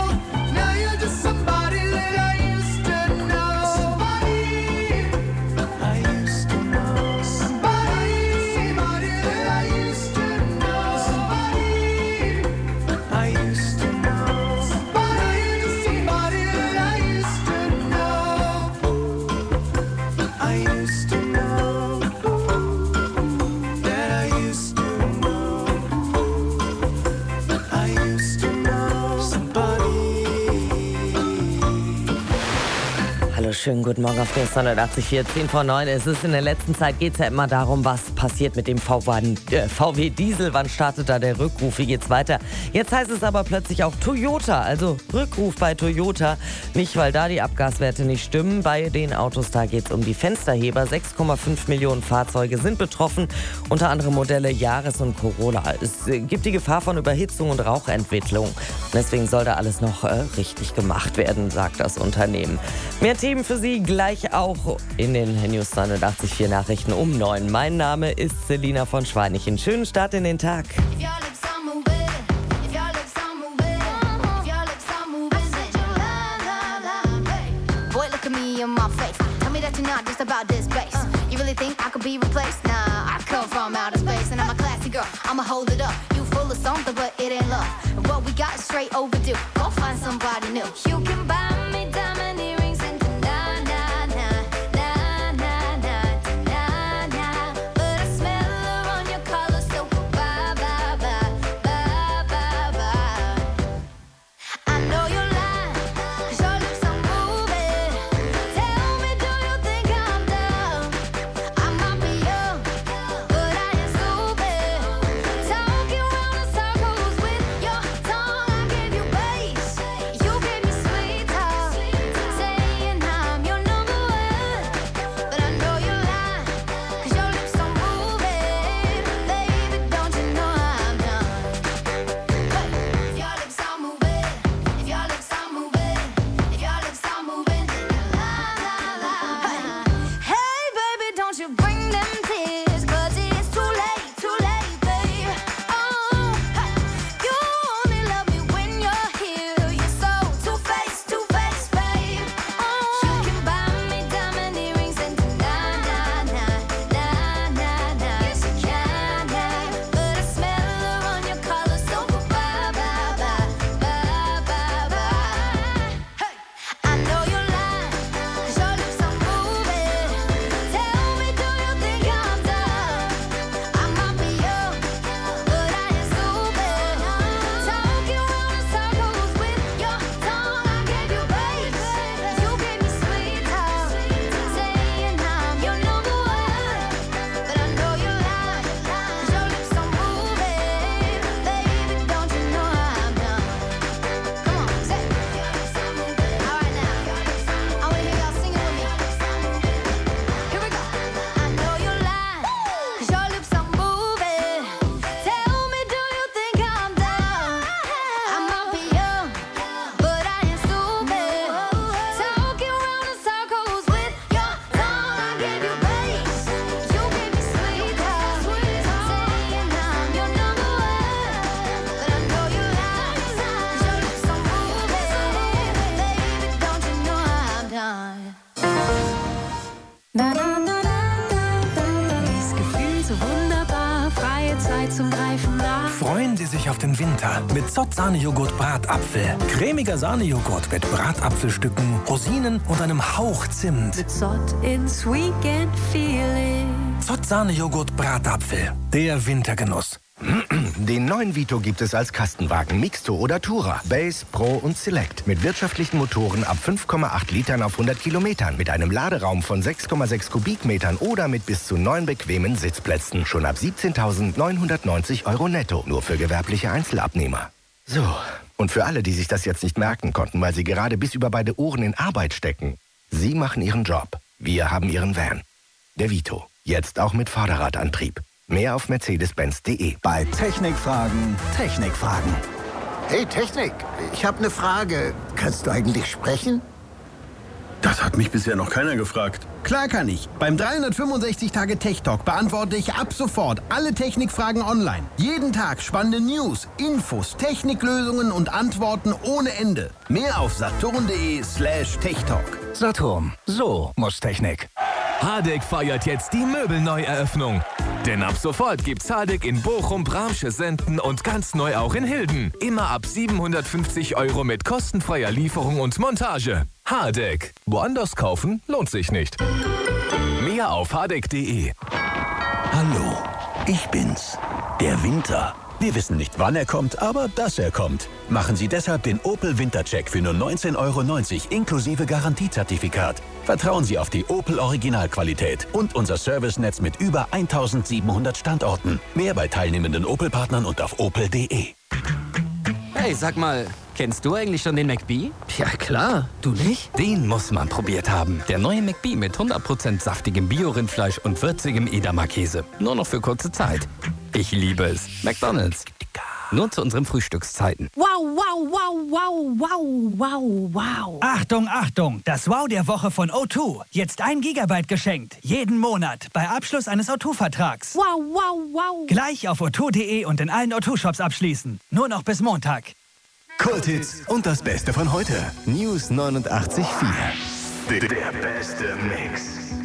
Schönen guten Morgen auf der 180.4, 10 vor 9. Es ist in der letzten Zeit, geht es ja immer darum, was passiert mit dem VW Diesel. Wann startet da der Rückruf? Wie geht's weiter? Jetzt heißt es aber plötzlich auch Toyota, also Rückruf bei Toyota. Nicht, weil da die Abgaswerte nicht stimmen. Bei den Autos, da geht es um die Fensterheber. 6,5 Millionen Fahrzeuge sind betroffen, unter anderem Modelle Yaris und Corolla. Es gibt die Gefahr von Überhitzung und Rauchentwicklung. Deswegen soll da alles noch richtig gemacht werden, sagt das Unternehmen. Mehr Themen für Sie gleich auch in den News 89.4 Nachrichten um 9. Mein Name ist Selina von Schweinichen. Schönen Start in den Tag. Freuen Sie sich auf den Winter mit Zott Sahnejoghurt Bratapfel. Cremiger Sahnejoghurt mit Bratapfelstücken, Rosinen und einem Hauch Zimt. Mit Zott ins Weekend Feeling. Zott Sahnejoghurt Bratapfel. Der Wintergenuss. Den neuen Vito gibt es als Kastenwagen, Mixto oder Tourer, Base, Pro und Select. Mit wirtschaftlichen Motoren ab 5,8 Litern auf 100 Kilometern. Mit einem Laderaum von 6,6 Kubikmetern oder mit bis zu 9 bequemen Sitzplätzen. Schon ab 17.990 € netto. Nur für gewerbliche Einzelabnehmer. So, und für alle, die sich das jetzt nicht merken konnten, weil sie gerade bis über beide Ohren in Arbeit stecken. Sie machen ihren Job. Wir haben ihren Van. Der Vito. Jetzt auch mit Vorderradantrieb. Mehr auf mercedes-benz.de. Bei Technikfragen, Technikfragen. Hey Technik, ich habe eine Frage. Kannst du eigentlich sprechen? Das hat mich bisher noch keiner gefragt. Klar kann ich. Beim 365-Tage-Tech-Talk beantworte ich ab sofort alle Technikfragen online. Jeden Tag spannende News, Infos, Techniklösungen und Antworten ohne Ende. Mehr auf saturn.de/Techtalk. Saturn, so muss Technik. Hardegg feiert jetzt die Möbelneueröffnung. Denn ab sofort gibt's Hardegg in Bochum, Bramsche, Senden und ganz neu auch in Hilden. Immer ab 750 € mit kostenfreier Lieferung und Montage. Hardegg. Woanders kaufen lohnt sich nicht. Mehr auf hardegg.de. Hallo, ich bin's, der Winter. Wir wissen nicht, wann er kommt, aber dass er kommt. Machen Sie deshalb den Opel Wintercheck für nur 19,90 € inklusive Garantiezertifikat. Vertrauen Sie auf die Opel Originalqualität und unser Servicenetz mit über 1700 Standorten. Mehr bei teilnehmenden Opel-Partnern und auf opel.de. Hey, sag mal, kennst du eigentlich schon den McBee? Ja klar, du nicht? Den muss man probiert haben. Der neue McBee mit 100% saftigem Bio-Rindfleisch und würzigem Edamer-Käse. Nur noch für kurze Zeit. Ich liebe es. McDonald's. Nur zu unseren Frühstückszeiten. Wow, wow, wow, wow, wow, wow, wow. Achtung, Achtung, das Wow der Woche von O2. Jetzt 1 Gigabyte geschenkt. Jeden Monat bei Abschluss eines O2-Vertrags. Wow, wow, wow. Gleich auf o2.de und in allen O2-Shops abschließen. Nur noch bis Montag. Kulthits und das Beste von heute. News 89.4. Der beste Mix.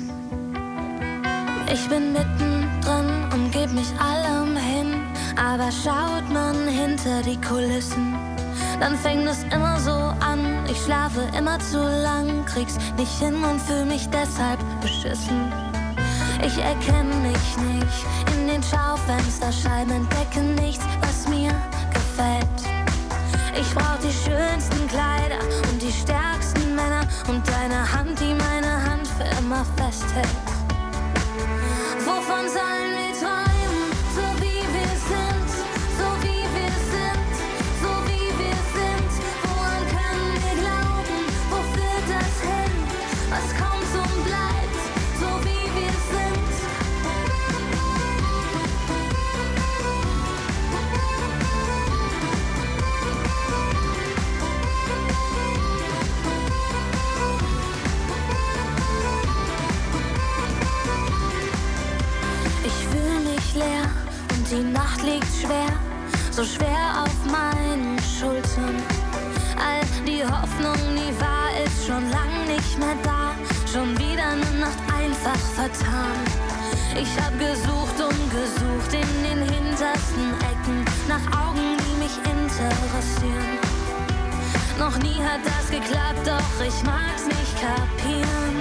Ich bin mittendrin und geb mich allem hin. Aber schaut man hinter die Kulissen, dann fängt es immer so an. Ich schlafe immer zu lang, krieg's nicht hin und fühl mich deshalb beschissen. Ich erkenne mich nicht in den Schaufensterscheiben, entdecke nichts, was mir gefällt. Ich brauch die schönsten Kleider und die stärksten Männer und deine Hand, die meine Hand für immer festhält. Wovon sollen wir träumen? So wie wir sind, so wie wir sind, so wie wir sind. Woran können wir glauben? Wo führt das hin? Was kommt und bleibt, so wie wir sind. Ich fühle mich leer. Die Nacht liegt schwer, so schwer auf meinen Schultern. All die Hoffnung, die war, ist schon lang nicht mehr da. Schon wieder eine Nacht einfach vertan. Ich hab gesucht und gesucht in den hintersten Ecken nach Augen, die mich interessieren. Noch nie hat das geklappt, doch ich mag's nicht kapieren.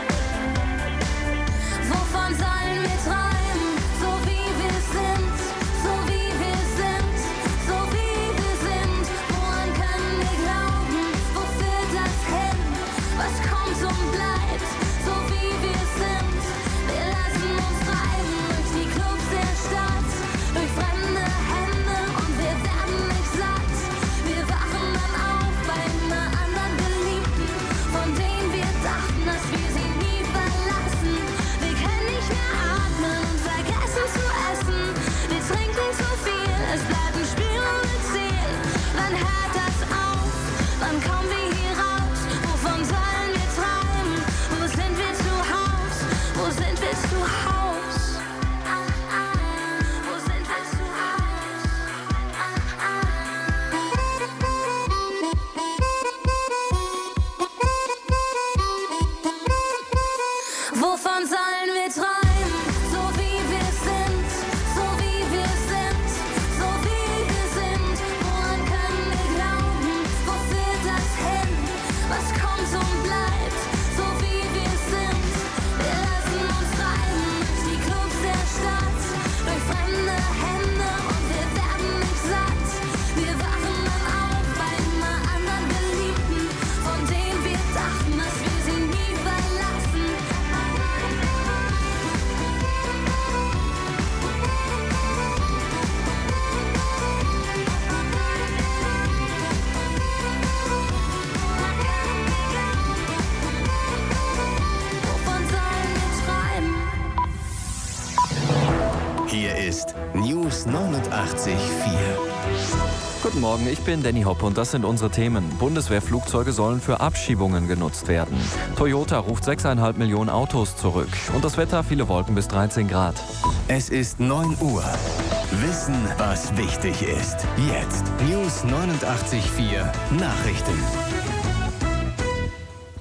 Wovon sollen wir träumen? So wie wir sind, so wie wir sind, so wie wir sind. Woran können wir glauben? Wo führt das hin? Was kommt und bleibt, so wie wir sind. Wir lassen uns treiben durch die Clubs der Stadt, durch fremde Hände und wir werden nicht satt. Wir wachen dann auf bei einer anderen Geliebten, von denen wir dachten, dass wir sie nie verlassen. Wir können nicht mehr atmen und vergessen zu essen. Wir trinken zu viel, es bleibt ein Spiel ohne Ziel. Wann hört das auf? Wann kommen wir hier raus? Wovon sollen wir träumen? Wo sind wir zu Haus? Wo sind wir zu Haus? Wo sind wir zu Haus? Wovon sollen wir träumen? So wie wir sind, so wie wir sind, so wie wir sind. Woran können wir glauben? Wo führt das hin? Was kommt und bleibt, so wie wir sind. Wir lassen uns treiben durch die Clubs der Stadt, durch fremde Hände und wir werden nicht satt. Wir wachen dann auf bei einer anderen Geliebten, von denen wir dachten, dass wir sie nie verlassen. Wovon sollen wir träumen? Hier ist News 89.4. Guten Morgen, ich bin Danny Hopp und das sind unsere Themen. Bundeswehrflugzeuge sollen für Abschiebungen genutzt werden. Toyota ruft 6,5 Millionen Autos zurück. Und das Wetter, viele Wolken bis 13 Grad. Es ist 9 Uhr. Wissen, was wichtig ist. Jetzt News 89.4 Nachrichten.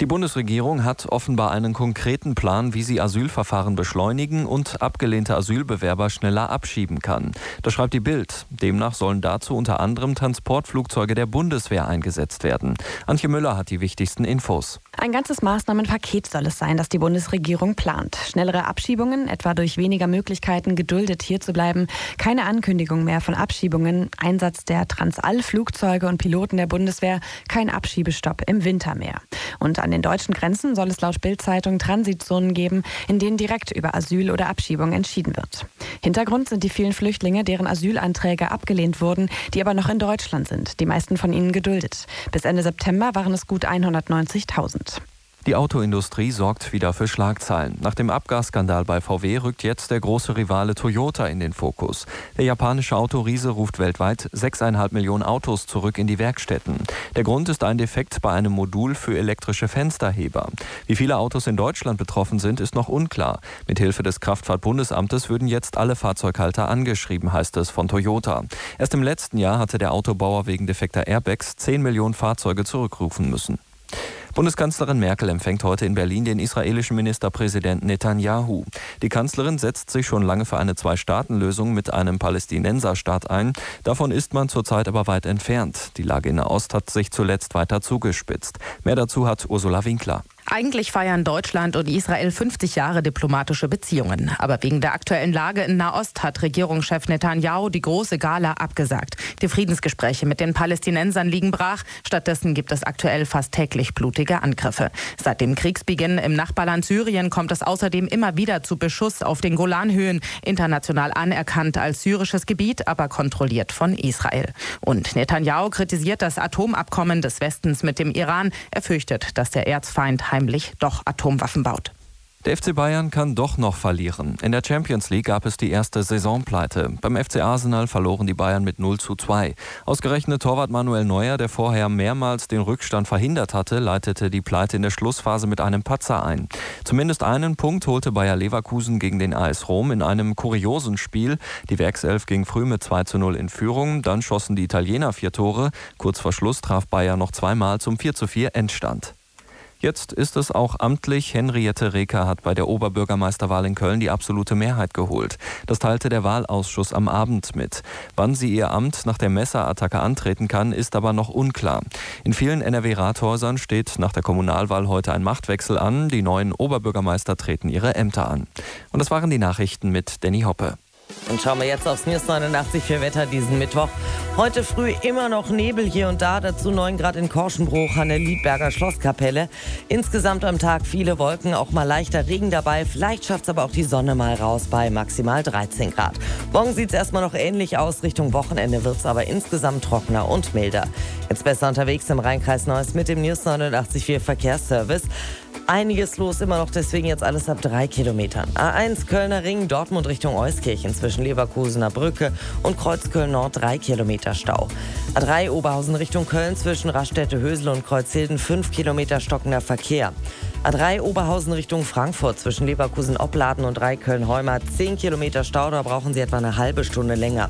Die Bundesregierung hat offenbar einen konkreten Plan, wie sie Asylverfahren beschleunigen und abgelehnte Asylbewerber schneller abschieben kann. Das schreibt die Bild. Demnach sollen dazu unter anderem Transportflugzeuge der Bundeswehr eingesetzt werden. Antje Müller hat die wichtigsten Infos. Ein ganzes Maßnahmenpaket soll es sein, das die Bundesregierung plant. Schnellere Abschiebungen, etwa durch weniger Möglichkeiten, geduldet hier zu bleiben. Keine Ankündigung mehr von Abschiebungen. Einsatz der Transall-Flugzeuge und Piloten der Bundeswehr. Kein Abschiebestopp im Winter mehr. Und an den deutschen Grenzen soll es laut Bild-Zeitung Transitzonen geben, in denen direkt über Asyl oder Abschiebung entschieden wird. Hintergrund sind die vielen Flüchtlinge, deren Asylanträge abgelehnt wurden, die aber noch in Deutschland sind. Die meisten von ihnen geduldet. Bis Ende September waren es gut 190.000. Die Autoindustrie sorgt wieder für Schlagzeilen. Nach dem Abgasskandal bei VW rückt jetzt der große Rivale Toyota in den Fokus. Der japanische Autoriese ruft weltweit 6,5 Millionen Autos zurück in die Werkstätten. Der Grund ist ein Defekt bei einem Modul für elektrische Fensterheber. Wie viele Autos in Deutschland betroffen sind, ist noch unklar. Mithilfe des Kraftfahrtbundesamtes würden jetzt alle Fahrzeughalter angeschrieben, heißt es von Toyota. Erst im letzten Jahr hatte der Autobauer wegen defekter Airbags 10 Millionen Fahrzeuge zurückrufen müssen. Bundeskanzlerin Merkel empfängt heute in Berlin den israelischen Ministerpräsidenten Netanyahu. Die Kanzlerin setzt sich schon lange für eine Zwei-Staaten-Lösung mit einem Palästinenserstaat ein. Davon ist man zurzeit aber weit entfernt. Die Lage in Nahost hat sich zuletzt weiter zugespitzt. Mehr dazu hat Ursula Winkler. Eigentlich feiern Deutschland und Israel 50 Jahre diplomatische Beziehungen. Aber wegen der aktuellen Lage in Nahost hat Regierungschef Netanyahu die große Gala abgesagt. Die Friedensgespräche mit den Palästinensern liegen brach. Stattdessen gibt es aktuell fast täglich blutige Angriffe. Seit dem Kriegsbeginn im Nachbarland Syrien kommt es außerdem immer wieder zu Beschuss auf den Golanhöhen. International anerkannt als syrisches Gebiet, aber kontrolliert von Israel. Und Netanyahu kritisiert das Atomabkommen des Westens mit dem Iran. Er fürchtet, dass der Erzfeind heimlich doch Atomwaffen baut. Der FC Bayern kann doch noch verlieren. In der Champions League gab es die erste Saisonpleite. Beim FC Arsenal verloren die Bayern mit 0:2. Ausgerechnet Torwart Manuel Neuer, der vorher mehrmals den Rückstand verhindert hatte, leitete die Pleite in der Schlussphase mit einem Patzer ein. Zumindest einen Punkt holte Bayer Leverkusen gegen den AS Rom in einem kuriosen Spiel. Die Werkself ging früh mit 2:0 in Führung. Dann schossen die Italiener 4 Tore. Kurz vor Schluss traf Bayer noch zweimal zum 4:4 Endstand. Jetzt ist es auch amtlich. Henriette Reker hat bei der Oberbürgermeisterwahl in Köln die absolute Mehrheit geholt. Das teilte der Wahlausschuss am Abend mit. Wann sie ihr Amt nach der Messerattacke antreten kann, ist aber noch unklar. In vielen NRW-Rathäusern steht nach der Kommunalwahl heute ein Machtwechsel an. Die neuen Oberbürgermeister treten ihre Ämter an. Und das waren die Nachrichten mit Danny Hoppe. Und schauen wir jetzt aufs News 89 für Wetter diesen Mittwoch. Heute früh immer noch Nebel hier und da, dazu 9 Grad in Korschenbruch an der Liedberger Schlosskapelle. Insgesamt am Tag viele Wolken, auch mal leichter Regen dabei. Vielleicht schafft es aber auch die Sonne mal raus bei maximal 13 Grad. Morgen sieht es erstmal noch ähnlich aus, Richtung Wochenende wird es aber insgesamt trockener und milder. Jetzt besser unterwegs im Rheinkreis Neuss mit dem News 89.4 Verkehrsservice. Einiges los immer noch, deswegen jetzt alles ab 3 Kilometern. A1 Kölner Ring, Dortmund Richtung Euskirchen zwischen Leverkusener Brücke und Kreuzköln Nord 3 Kilometer Stau. A3 Oberhausen Richtung Köln zwischen Raststätte-Hösel und Kreuzhilden 5 Kilometer stockender Verkehr. A3 Oberhausen Richtung Frankfurt zwischen Leverkusen-Opladen und Köln-Heuma 10 Kilometer Stau, da brauchen Sie etwa eine halbe Stunde länger.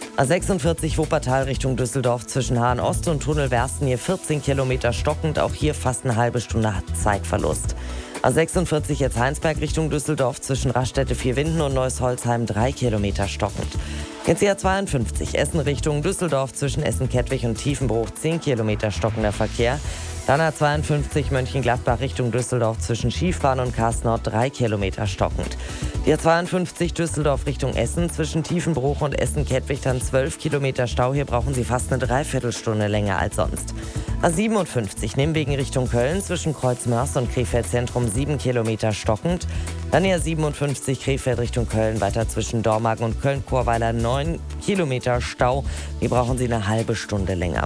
A46 Wuppertal Richtung Düsseldorf zwischen Hahn Ost und Tunnel Wersten hier 14 Kilometer stockend, auch hier fast eine halbe Stunde Zeitverlust. A46 jetzt Heinsberg Richtung Düsseldorf zwischen Raststätte Vierwinden und Neuss-Holzheim 3 Kilometer stockend. Jetzt die A52 Essen Richtung Düsseldorf zwischen Essen-Kettwig und Tiefenbruch 10 Kilometer stockender Verkehr. Dann A52 Mönchengladbach Richtung Düsseldorf zwischen Schiefbahn und Karstnord 3 Kilometer stockend. Die A52 Düsseldorf Richtung Essen zwischen Tiefenbruch und Essen-Kettwig dann 12 Kilometer Stau. Hier brauchen Sie fast eine Dreiviertelstunde länger als sonst. A57 Nimwegen Richtung Köln zwischen Kreuzmörs und Krefeld Zentrum 7 Kilometer stockend. Dann die A57 Krefeld Richtung Köln weiter zwischen Dormagen und Köln-Chorweiler 9 Kilometer Stau. Hier brauchen Sie eine halbe Stunde länger.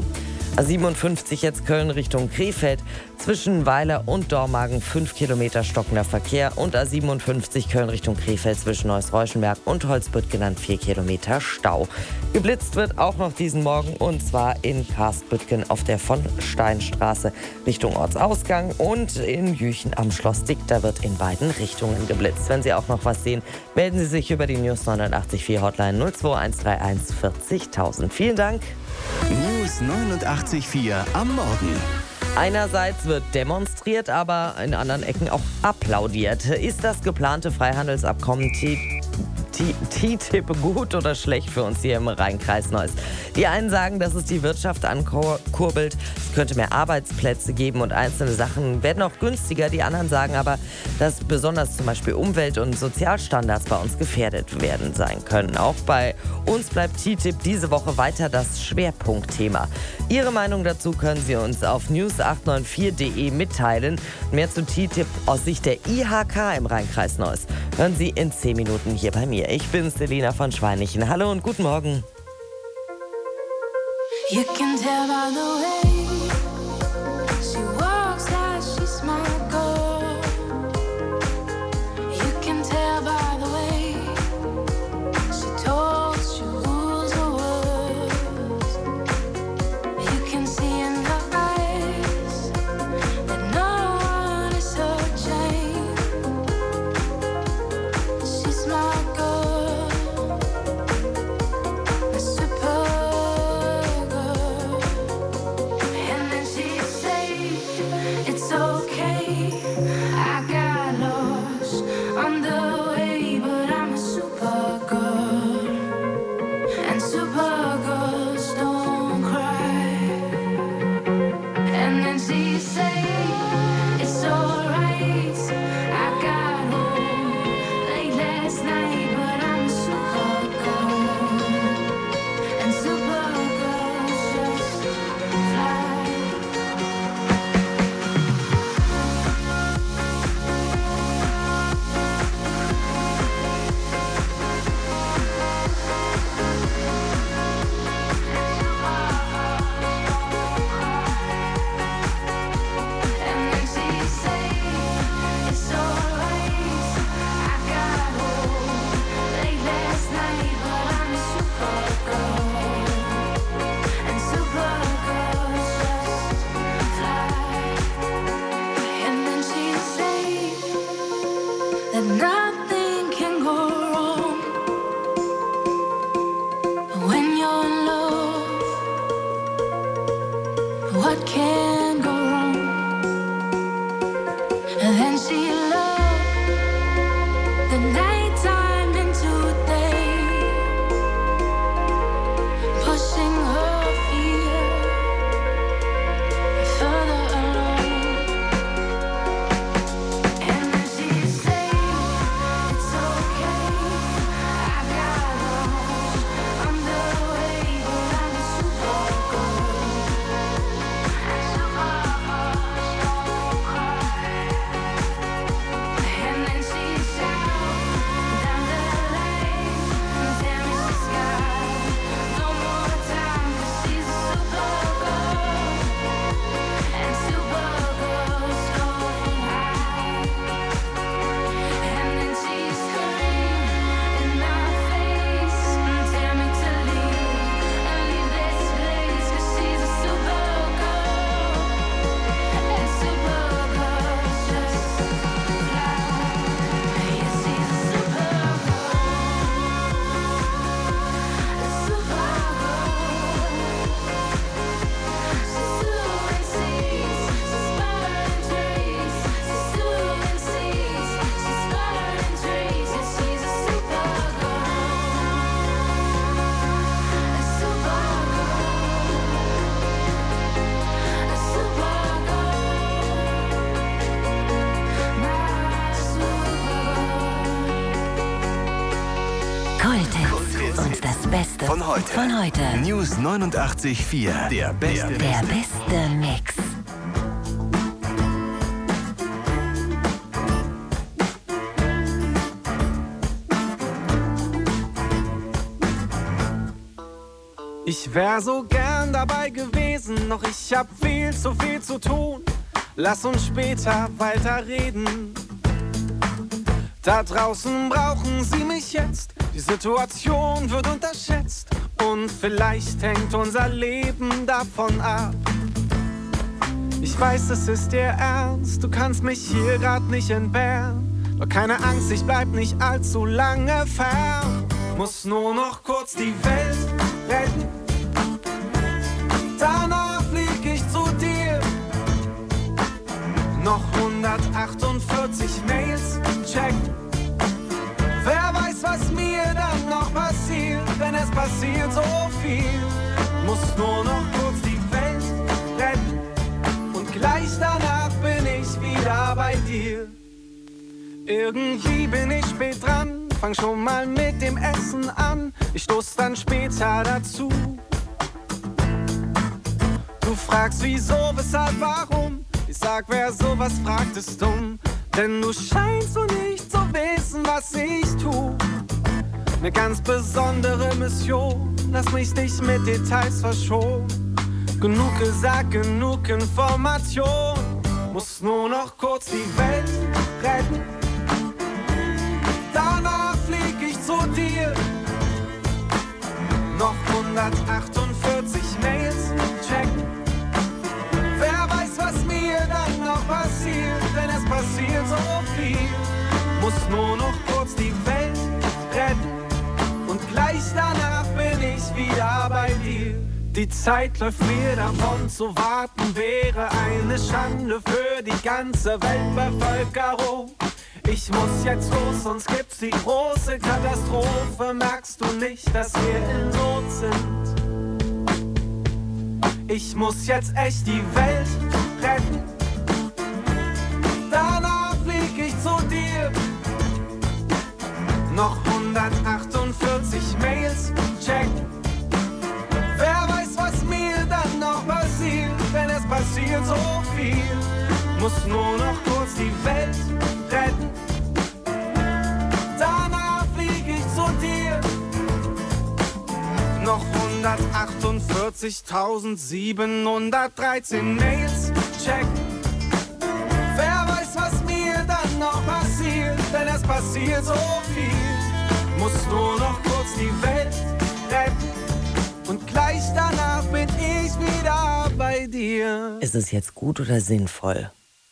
A57 jetzt Köln Richtung Krefeld zwischen Weiler und Dormagen 5 Kilometer stockender Verkehr und A57 Köln Richtung Krefeld zwischen Neuss-Reuschenberg und Holzbüttgen dann 4 Kilometer Stau. Geblitzt wird auch noch diesen Morgen und zwar in Karstbüttgen auf der von Steinstraße Richtung Ortsausgang und in Jüchen am Schloss Dick. Da wird in beiden Richtungen geblitzt. Wenn Sie auch noch was sehen, melden Sie sich über die News 89.4 Hotline 02131 40.000. Vielen Dank. News 89.4 am Morgen. Einerseits wird demonstriert, aber in anderen Ecken auch applaudiert. Ist das geplante Freihandelsabkommen TTIP gut oder schlecht für uns hier im Rhein-Kreis Neuss? Die einen sagen, dass es die Wirtschaft ankurbelt, es könnte mehr Arbeitsplätze geben und einzelne Sachen werden auch günstiger. Die anderen sagen aber, dass besonders zum Beispiel Umwelt- und Sozialstandards bei uns gefährdet werden sein können. Auch bei uns bleibt TTIP diese Woche weiter das Schwerpunktthema. Ihre Meinung dazu können Sie uns auf news894.de mitteilen. Mehr zu TTIP aus Sicht der IHK im Rhein-Kreis Neuss hören Sie in 10 Minuten hier bei mir. Ich bin Selina von Schweinichen. Hallo und guten Morgen. You can tell by the way she walks like she's my girl. You can tell by the way she talks, she rules her words. You can see in her eyes that no one is her chain. She's my girl, a super. Nothing can go wrong when you're in love. What can go wrong? And then she loved the nighttime into day, pushing her fear further along. And then she said, Und das Beste von heute. News 89.4. Der beste Mix. Ich wär so gern dabei gewesen, doch ich hab viel zu viel zu tun. Lass uns später weiterreden. Da draußen brauchen sie mich jetzt. Die Situation wird unterschätzt und vielleicht hängt unser Leben davon ab. Ich weiß, es ist dir ernst, du kannst mich hier grad nicht entbehren. Doch keine Angst, ich bleib nicht allzu lange fern. Muss nur noch kurz die Welt retten. Danach flieg ich zu dir. nur noch kurz die Welt retten und gleich danach bin ich wieder bei dir. Irgendwie bin ich spät dran, fang schon mal mit dem Essen an, ich stoß dann später dazu. Du fragst wieso, weshalb, warum, ich sag, wer sowas fragt, ist dumm. Denn du scheinst so nicht zu wissen, was ich tu. Ne ganz besondere Mission, lass mich nicht mit Details verschonen. Genug gesagt, genug Information, muss nur noch kurz die Welt retten. Danach flieg ich zu dir. Noch 148 Mails checken. Wer weiß, was mir dann noch passiert, denn es passiert so viel. Muss nur noch kurz die Welt retten und gleich danach bin ich wieder bei dir. Die Zeit läuft mir davon, zu warten wäre eine Schande für die ganze Weltbevölkerung. Ich muss jetzt los, sonst gibt's die große Katastrophe. Merkst du nicht, dass wir in Not sind? Ich muss jetzt echt die Welt retten. Danach flieg ich zu dir. Noch 148 Mails checken. Wer weiß, was mir dann noch passiert, denn es passiert so viel. Muss nur noch kurz die Welt retten. Danach flieg ich zu dir. Noch 148.713 Mails checken. Wer weiß, was mir dann noch passiert, denn es passiert so viel. Muss nur noch kurz die Welt retten und gleich danach bin ich wieder bei dir. Ist es jetzt gut oder sinnvoll?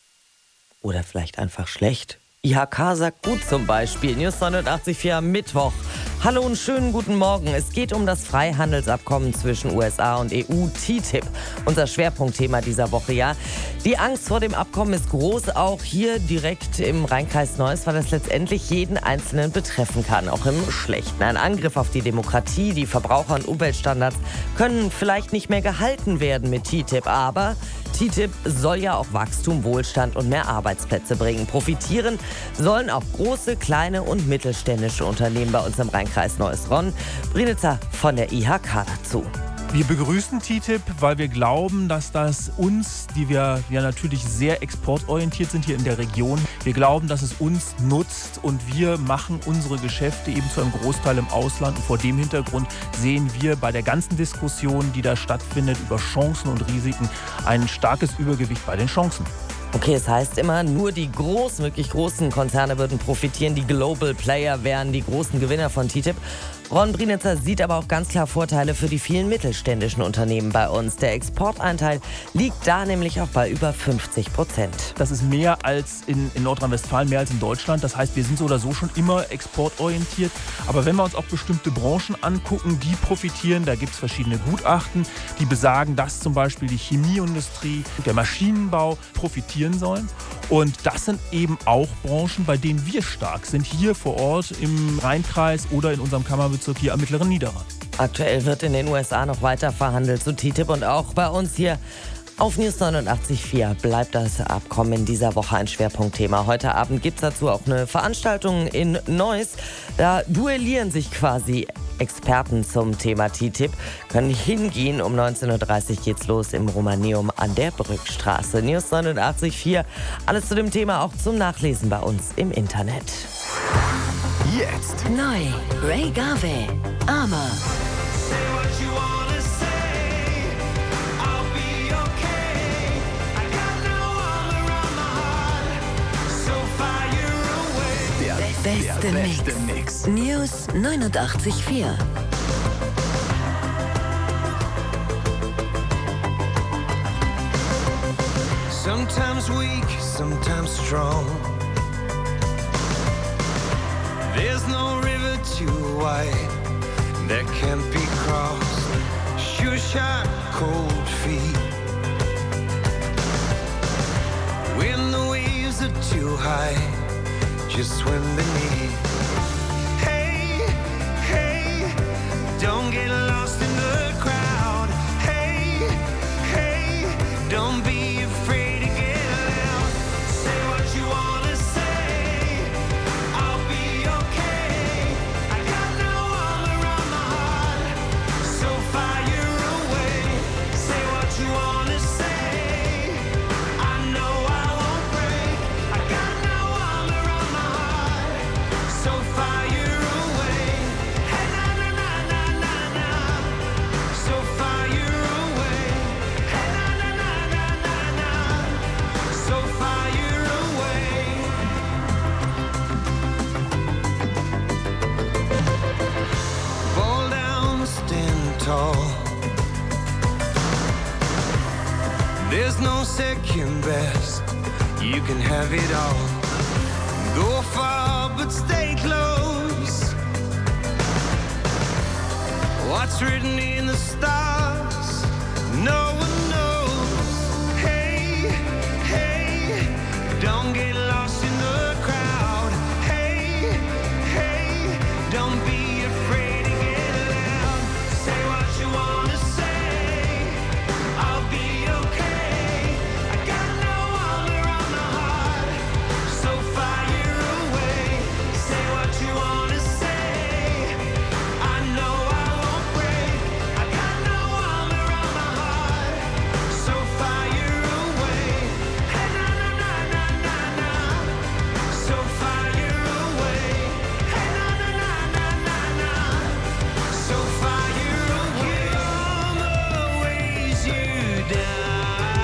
Oder vielleicht einfach schlecht? IHK sagt gut zum Beispiel. News 89.4 am Mittwoch. Hallo und schönen guten Morgen. Es geht um das Freihandelsabkommen zwischen USA und EU, TTIP. Unser Schwerpunktthema dieser Woche, ja. Die Angst vor dem Abkommen ist groß, auch hier direkt im Rheinkreis Neuss, weil es letztendlich jeden Einzelnen betreffen kann, auch im Schlechten. Ein Angriff auf die Demokratie, die Verbraucher- und Umweltstandards können vielleicht nicht mehr gehalten werden mit TTIP, aber TTIP soll ja auch Wachstum, Wohlstand und mehr Arbeitsplätze bringen. Profitieren sollen auch große, kleine und mittelständische Unternehmen bei uns im Rheinkreis Neuss. Ron Brinitzer von der IHK dazu. Wir begrüßen TTIP, weil wir glauben, dass das uns, die wir ja natürlich sehr exportorientiert sind hier in der Region, wir glauben, dass es uns nutzt und wir machen unsere Geschäfte eben zu einem Großteil im Ausland. Und vor dem Hintergrund sehen wir bei der ganzen Diskussion, die da stattfindet, über Chancen und Risiken, ein starkes Übergewicht bei den Chancen. Okay, es heißt immer, nur die großen, wirklich großen Konzerne würden profitieren. Die Global Player wären die großen Gewinner von TTIP. Ron Brinitzer sieht aber auch ganz klar Vorteile für die vielen mittelständischen Unternehmen bei uns. Der Exportanteil liegt da nämlich auch bei über 50%. Das ist mehr als in Nordrhein-Westfalen, mehr als in Deutschland. Das heißt, wir sind so oder so schon immer exportorientiert. Aber wenn wir uns auch bestimmte Branchen angucken, die profitieren, da gibt es verschiedene Gutachten, die besagen, dass zum Beispiel die Chemieindustrie, der Maschinenbau profitieren sollen. Und das sind eben auch Branchen, bei denen wir stark sind, hier vor Ort im Rheinkreis oder in unserem Kammerbezirk hier am Mittleren Niederrhein. Aktuell wird in den USA noch weiter verhandelt zu TTIP und auch bei uns hier auf News 89.4 bleibt das Abkommen in dieser Woche ein Schwerpunktthema. Heute Abend gibt es dazu auch eine Veranstaltung in Neuss. Da duellieren sich quasi Experten zum Thema TTIP, können hingehen. Um 19.30 Uhr geht's los im Romaneum an der Brückstraße. News 89.4, alles zu dem Thema auch zum Nachlesen bei uns im Internet. Jetzt neu, Ray Garvey, Armor. Der beste Mix. News 89.4. Sometimes weak, sometimes strong. There's no river too wide that can't be crossed. Shoe shine, cold feet. When the waves are too high, just swim beneath. Hey, hey, don't get lost in the crowd. Hey. There's no second best. You can have it all. Go far but stay close. What's written in the stars, no one knows. Hey, hey, don't get lost in the crowd. Hey, hey, don't be afraid to get loud. Say what you wanna say, I'll be okay. I got no armor on my heart, so fire away. Say what you wanna say, I know I won't break. I got no armor on my heart, so fire away. Hey, na na na na na na, so fire away. Hey, na na na na na na, so fire away. Armor weighs you down.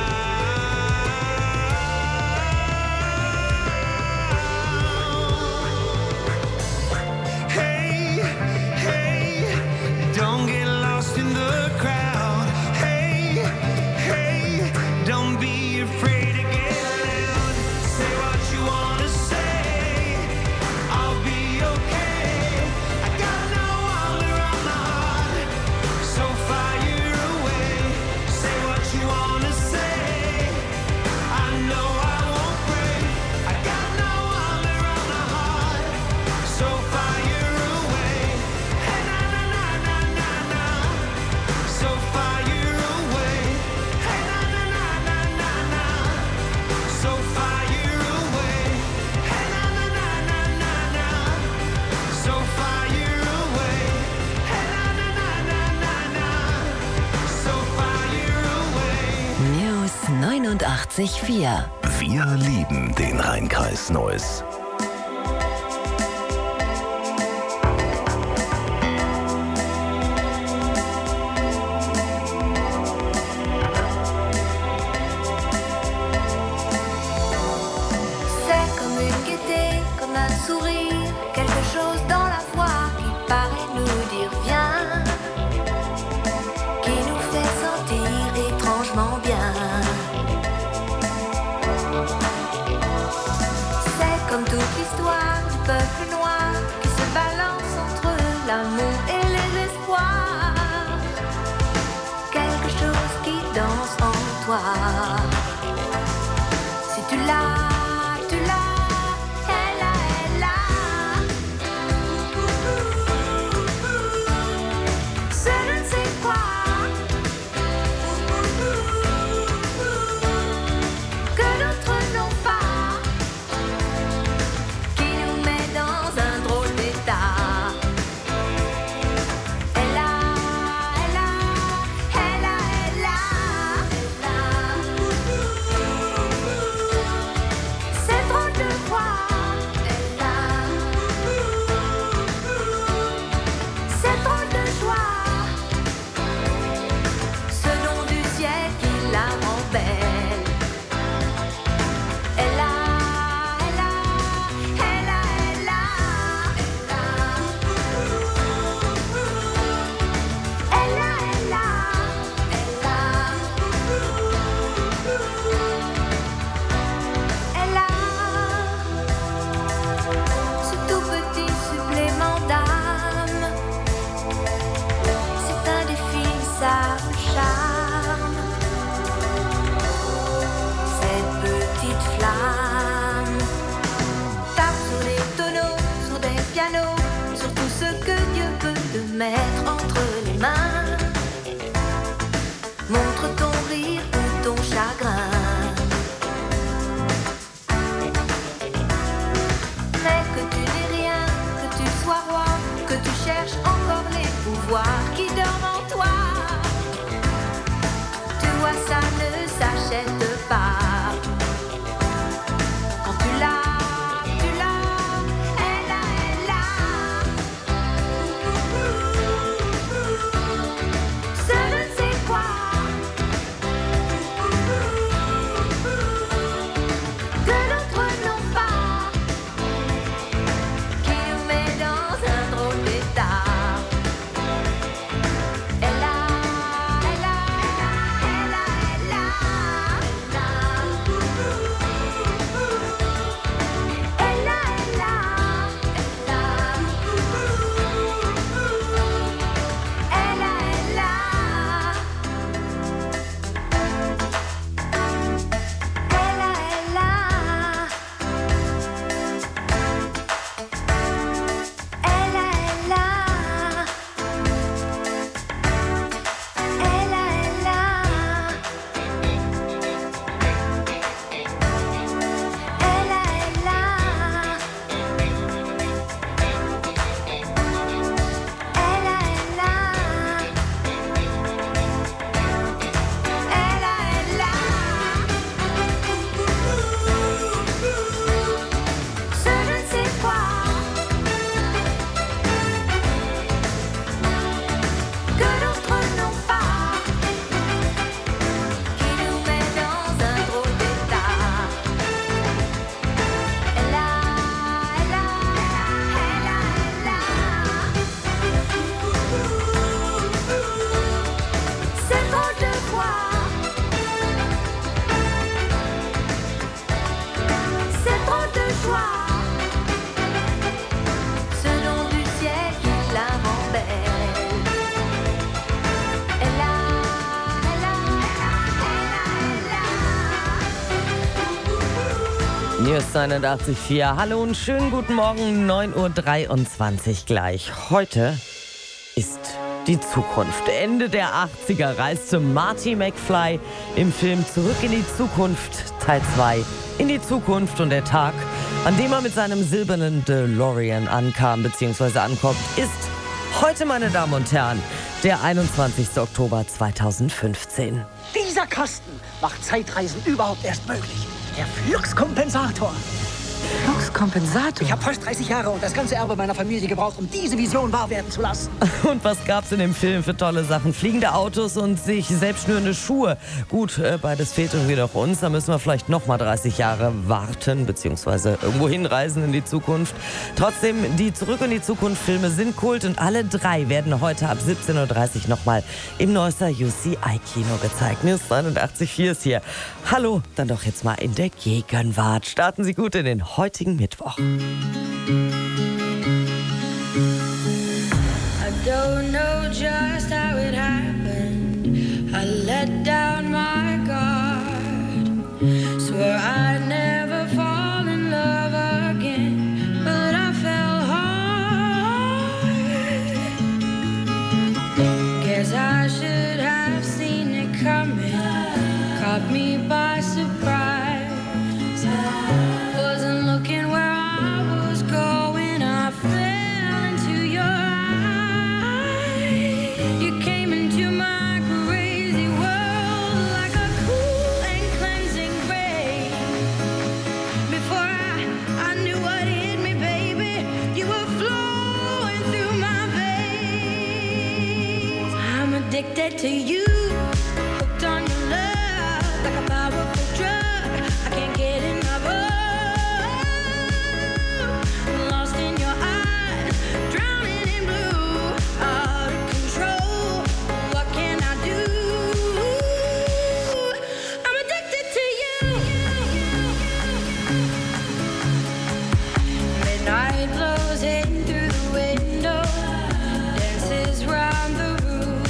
Hey, hey, don't get lost in the crowd. Hey, hey, don't be afraid to get loud. Say what you wanna say, I'll be okay. I got no armor on my heart, so fire away. Say what you wanna say, I know I won't break. I got no armor on my heart, so fire away. Hey, na na na na na na, so fire away. Hey, na na na na na na, so fire away. Hey, na na na na na na, so fire away. Hey, na na na na na na, so fire away. News 89,4. Wir lieben den Rhein-Kreis Neuss. C'est comme une gaieté, comme un sourire, quelque chose dans la voix qui paraît nous dire viens, qui nous fait sentir étrangement bien. C'est comme News 89.4. Hallo und schönen guten Morgen, 9.23 Uhr gleich. Heute ist die Zukunft. Ende der 80er reiste Marty McFly im Film Zurück in die Zukunft, Teil 2, in die Zukunft, und der Tag, an dem er mit seinem silbernen DeLorean ankam bzw. ankommt, ist heute, meine Damen und Herren, der 21. Oktober 2015. Dieser Kasten macht Zeitreisen überhaupt erst möglich. Der Fluxkompensator. Fluxkompensator? Ich habe fast 30 Jahre und das ganze Erbe meiner Familie gebraucht, um diese Vision wahr werden zu lassen. Und was gab's in dem Film für tolle Sachen? Fliegende Autos und sich selbst schnürende Schuhe. Gut, beides fehlt irgendwie doch uns. Da müssen wir vielleicht noch mal 30 Jahre warten, beziehungsweise irgendwo hinreisen in die Zukunft. Trotzdem, die Zurück in die Zukunft Filme sind Kult und alle drei werden heute ab 17.30 Uhr nochmal im Neusser UCI-Kino gezeigt. News 89.4 ist hier. Hallo, dann doch jetzt mal in der Gegenwart. Starten Sie gut in den heutigen Mittwoch. I don't know just how it happened. I let down my guard. Swore I'd never fall in love again, but I fell hard. Guess I should have seen it coming. Caught me by surprise. Wasn't looking where I was going. I fell into your eyes. You came into my crazy world like a cool and cleansing rain. Before I knew what hit me, baby, you were flowing through my veins. I'm addicted to you, hooked on your love like a powerful drug. I can't get enough of. Lost in your eyes, drowning in blue, out of control. What can I do? I'm addicted to you. Midnight blows in through the window, dances round the room.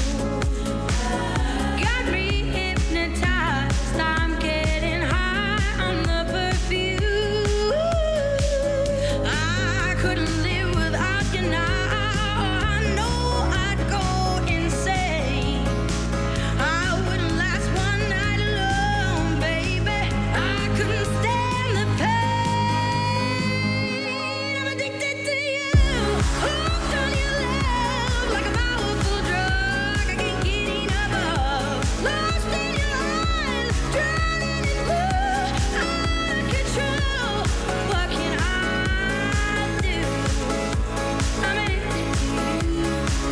Got me hypnotized. I'm getting high on the perfume. I couldn't live without you now. I know I'd go insane. I wouldn't last one night alone, baby. I couldn't stand the pain. I'm addicted to you, hooked on your love like a powerful drug. I can't get enough of. Lost in your eyes, drowning in blue, out of control. What can I do? I'm addicted to you.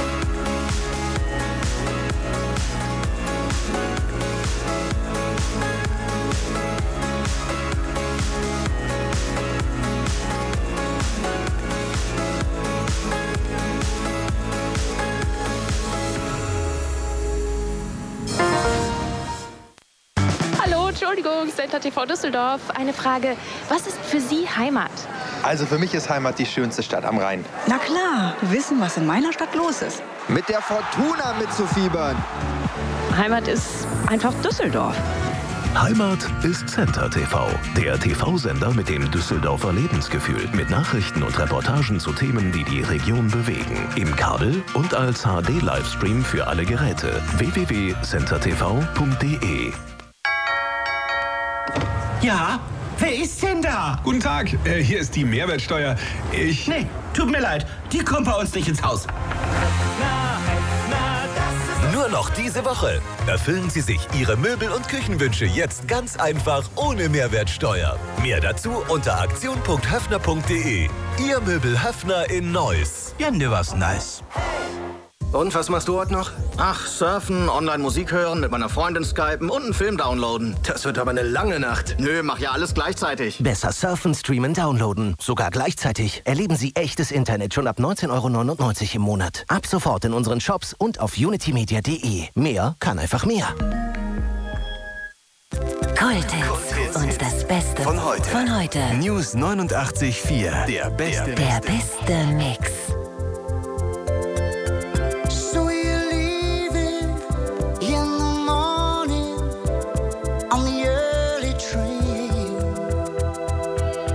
Hallo, Entschuldigung, Center TV Düsseldorf. Eine Frage, was ist für Sie Heimat? Also für mich ist Heimat die schönste Stadt am Rhein. Na klar, wir wissen, was in meiner Stadt los ist. Mit der Fortuna mitzufiebern. Heimat ist einfach Düsseldorf. Heimat ist Center TV, der TV-Sender mit dem Düsseldorfer Lebensgefühl. Mit Nachrichten und Reportagen zu Themen, die die Region bewegen. Im Kabel und als HD-Livestream für alle Geräte. www.centertv.de. Ja, wer ist denn da? Guten Tag, hier ist die Mehrwertsteuer. Nee, tut mir leid, die kommt bei uns nicht ins Haus. Nur noch diese Woche. Erfüllen Sie sich Ihre Möbel- und Küchenwünsche jetzt ganz einfach ohne Mehrwertsteuer. Mehr dazu unter aktion.höfner.de. Ihr Möbel Höfner in Neuss. Jende was nice. Und was machst du heute noch? Ach, surfen, online Musik hören, mit meiner Freundin skypen und einen Film downloaden. Das wird aber eine lange Nacht. Nö, mach ja alles gleichzeitig. Besser surfen, streamen, downloaden. Sogar gleichzeitig. Erleben Sie echtes Internet schon ab 19,99 € im Monat. Ab sofort in unseren Shops und auf unitymedia.de. Mehr kann einfach mehr. Kulthits und das Beste Von heute. News 89.4. Der beste Mix. So you're leaving in the morning on the early train.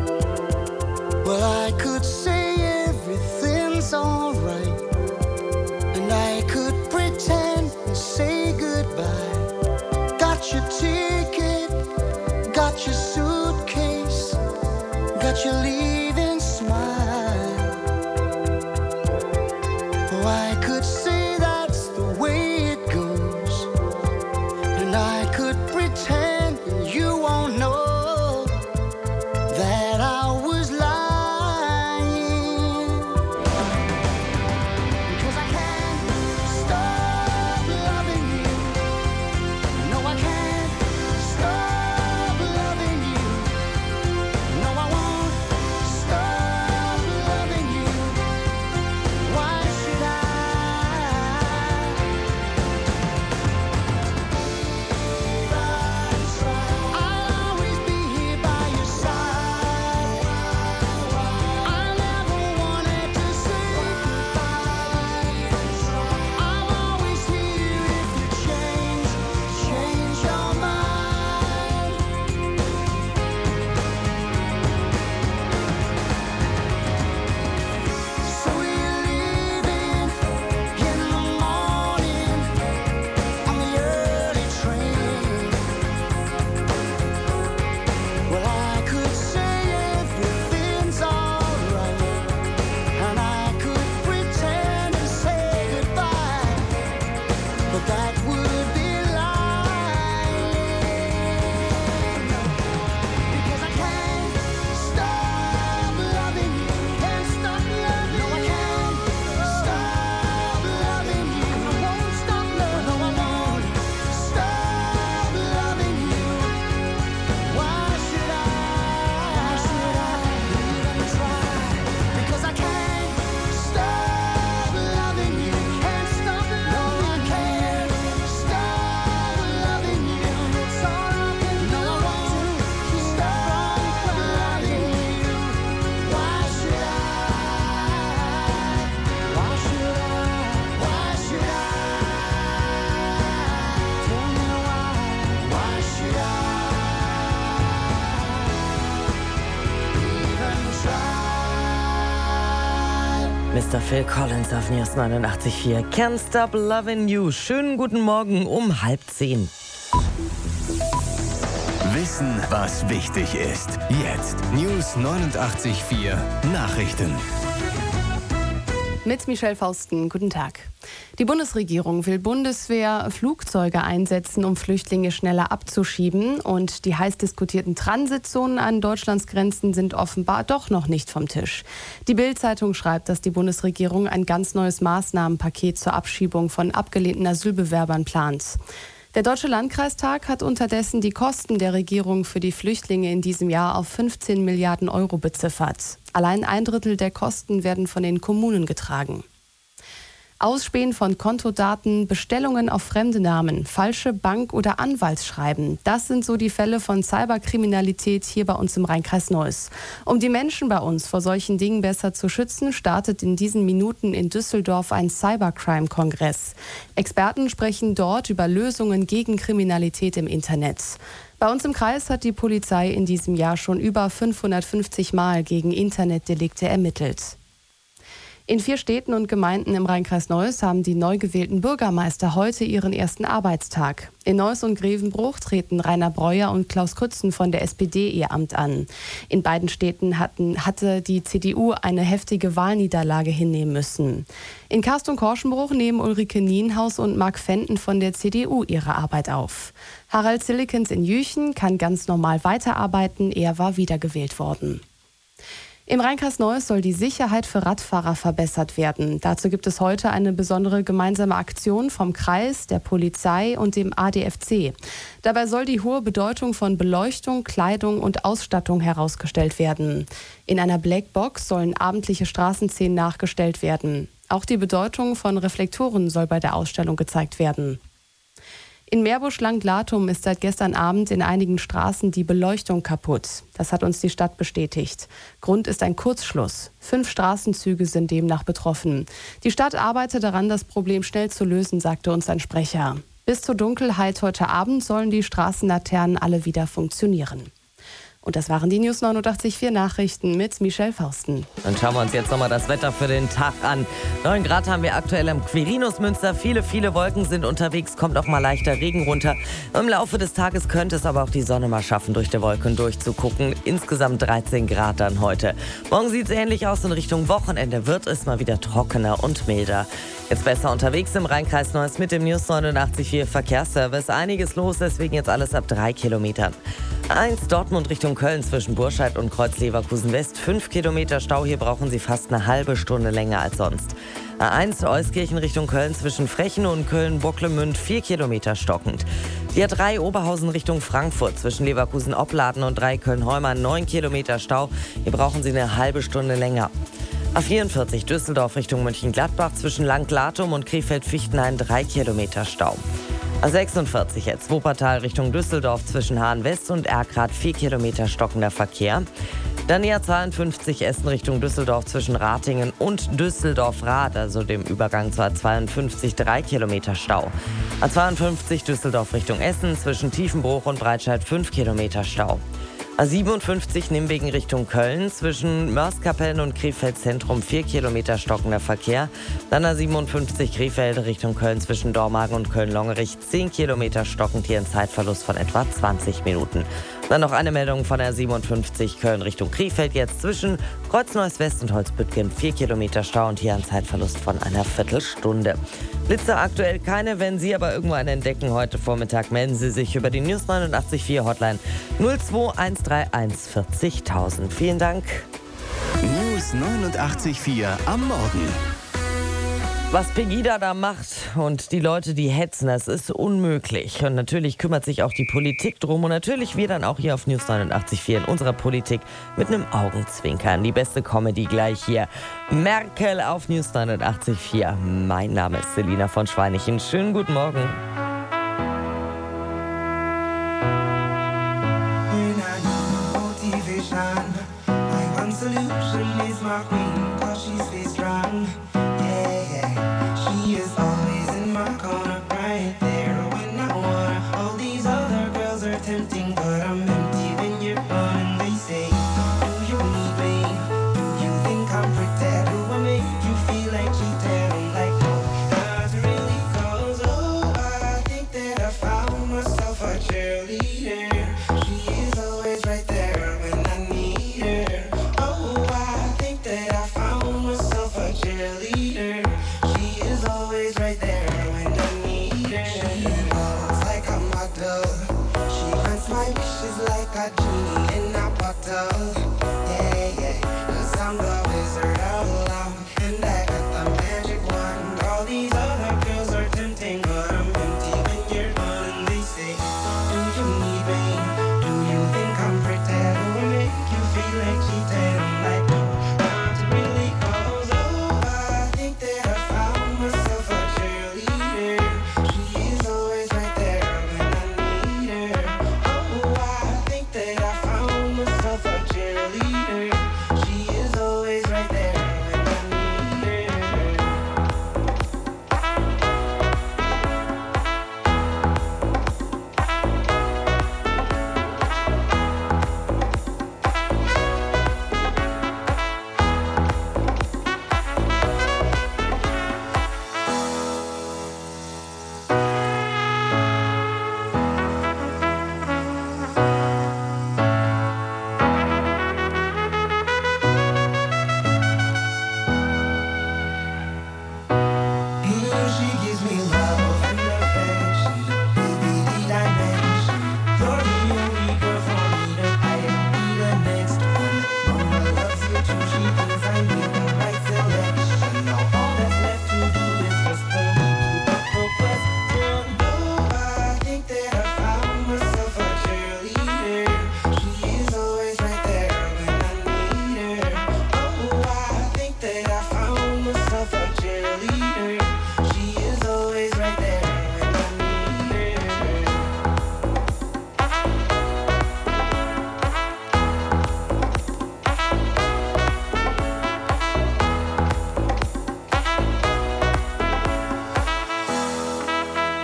your ticket, got your suitcase, got your leaving smile. Oh, I could say that's the way it goes, and I could pretend you won't know that I was lying. 'Cause I can't stop loving you. No, I can't stop loving you. No, I won't stop loving you. Why should I? I'll always be here by your side. I never wanted to say goodbye. I'm always here if you change your mind. So we're leaving in the morning on the early train. Well, I could say everything's alright, and I could pretend to say goodbye, but that would be lying. Because I can't stop loving you, can't stop loving you. No, I can't stop loving you. I won't stop loving you. No, I won't stop loving you. Why should I? Even try? Because I can't stop loving you. Can't stop loving you. No, I can't stop loving you. It's all I can do. No, I won't stop loving you. Why should I? Why should I? Why should I? Tell me why. Why should I? Even try? Mr. Phil Collins auf News 89.4. Can't Stop Loving You. Schönen guten Morgen um 9:30. Wissen, was wichtig ist. Jetzt News 89.4 Nachrichten. Mit Michelle Fausten, guten Tag. Die Bundesregierung will Bundeswehr-Flugzeuge einsetzen, um Flüchtlinge schneller abzuschieben. Und die heiß diskutierten Transitzonen an Deutschlands Grenzen sind offenbar doch noch nicht vom Tisch. Die Bild-Zeitung schreibt, dass die Bundesregierung ein ganz neues Maßnahmenpaket zur Abschiebung von abgelehnten Asylbewerbern plant. Der Deutsche Landkreistag hat unterdessen die Kosten der Regierung für die Flüchtlinge in diesem Jahr auf 15 Milliarden Euro beziffert. Allein 1/3 der Kosten werden von den Kommunen getragen. Ausspähen von Kontodaten, Bestellungen auf fremde Namen, falsche Bank- oder Anwaltsschreiben. Das sind so die Fälle von Cyberkriminalität hier bei uns im Rheinkreis Neuss. Um die Menschen bei uns vor solchen Dingen besser zu schützen, startet in diesen Minuten in Düsseldorf ein Cybercrime-Kongress. Experten sprechen dort über Lösungen gegen Kriminalität im Internet. Bei uns im Kreis hat die Polizei in diesem Jahr schon über 550 Mal gegen Internetdelikte ermittelt. In 4 Städten und Gemeinden im Rheinkreis Neuss haben die neu gewählten Bürgermeister heute ihren ersten Arbeitstag. In Neuss und Grevenbruch treten Rainer Breuer und Klaus Krützen von der SPD ihr Amt an. In beiden Städten hatte die CDU eine heftige Wahlniederlage hinnehmen müssen. In Karst und Korschenbruch nehmen Ulrike Nienhaus und Marc Fenden von der CDU ihre Arbeit auf. Harald Zillikens in Jüchen kann ganz normal weiterarbeiten, er war wiedergewählt worden. Im Rheinkreis Neuss soll die Sicherheit für Radfahrer verbessert werden. Dazu gibt es heute eine besondere gemeinsame Aktion vom Kreis, der Polizei und dem ADFC. Dabei soll die hohe Bedeutung von Beleuchtung, Kleidung und Ausstattung herausgestellt werden. In einer Blackbox sollen abendliche Straßenszenen nachgestellt werden. Auch die Bedeutung von Reflektoren soll bei der Ausstellung gezeigt werden. In Meerbusch-Langglatum ist seit gestern Abend in einigen Straßen die Beleuchtung kaputt. Das hat uns die Stadt bestätigt. Grund ist ein Kurzschluss. 5 Straßenzüge sind demnach betroffen. Die Stadt arbeitet daran, das Problem schnell zu lösen, sagte uns ein Sprecher. Bis zur Dunkelheit heute Abend sollen die Straßenlaternen alle wieder funktionieren. Und das waren die News 89.4 Nachrichten mit Michelle Fausten. Dann schauen wir uns jetzt nochmal das Wetter für den Tag an. 9 Grad haben wir aktuell am Quirinus Münster. Viele Wolken sind unterwegs, kommt auch mal leichter Regen runter. Im Laufe des Tages könnte es aber auch die Sonne mal schaffen, durch die Wolken durchzugucken. Insgesamt 13 Grad dann heute. Morgen sieht es ähnlich aus. In Richtung Wochenende wird es mal wieder trockener und milder. Jetzt besser unterwegs im Rheinkreis Neuss mit dem News 89.4 Verkehrsservice. Einiges los, deswegen jetzt alles ab 3 Kilometern. A1 Dortmund Richtung Köln zwischen Burscheid und Kreuz Leverkusen West. 5 Kilometer Stau, hier brauchen Sie fast eine halbe Stunde länger als sonst. A1 Euskirchen Richtung Köln zwischen Frechen und Köln-Bocklemünd 4 Kilometer stockend. Die A3 Oberhausen Richtung Frankfurt zwischen Leverkusen-Opladen und 3 Köln-Heumann 9 Kilometer Stau, hier brauchen Sie eine halbe Stunde länger. A44 Düsseldorf Richtung Mönchengladbach zwischen Langlatum und Krefeld-Fichtenhain 3 Kilometer Stau. A46 jetzt Wuppertal Richtung Düsseldorf zwischen Hahn-West und Erkrath 4 Kilometer stockender Verkehr. Dann die A52 Essen Richtung Düsseldorf zwischen Ratingen und Düsseldorf-Rath, also dem Übergang zur A52 3 Kilometer Stau. A52 Düsseldorf Richtung Essen zwischen Tiefenbruch und Breitscheid 5 Kilometer Stau. A57 Nimwegen Richtung Köln zwischen Mörskapellen und Krefeld Zentrum 4 Kilometer stockender Verkehr. Dann A57 Krefeld Richtung Köln zwischen Dormagen und Köln-Longerich 10 Kilometer stockend, hier ein Zeitverlust von etwa 20 Minuten. Dann noch eine Meldung von der A57 Köln Richtung Krefeld jetzt zwischen Kreuz-Neuss West und Holzbüttgen 4 Kilometer Stau und hier ein Zeitverlust von einer Viertelstunde. Blitze aktuell keine, wenn Sie aber irgendwo einen entdecken heute Vormittag, melden Sie sich über die News 89.4 Hotline 02131 40.000. Vielen Dank. News 89.4 am Morgen. Was Pegida da macht und die Leute, die hetzen, das ist unmöglich. Und natürlich kümmert sich auch die Politik drum. Und natürlich wir dann auch hier auf News 89.4 in unserer Politik mit einem Augenzwinkern. Die beste Comedy gleich hier. Merkel auf News 89.4. Mein Name ist Selina von Schweinichen. Schönen guten Morgen.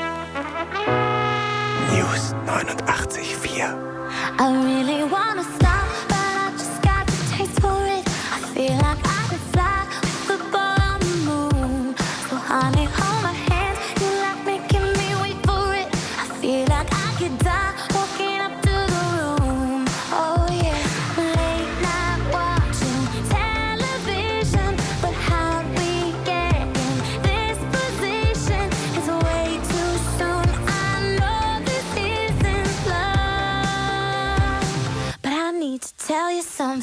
News 89.4. I really wanna stop. could die walking up to the room. Oh yeah, late night watching television, but how we get in this position is way too soon. I know this isn't love, but I need to tell you something.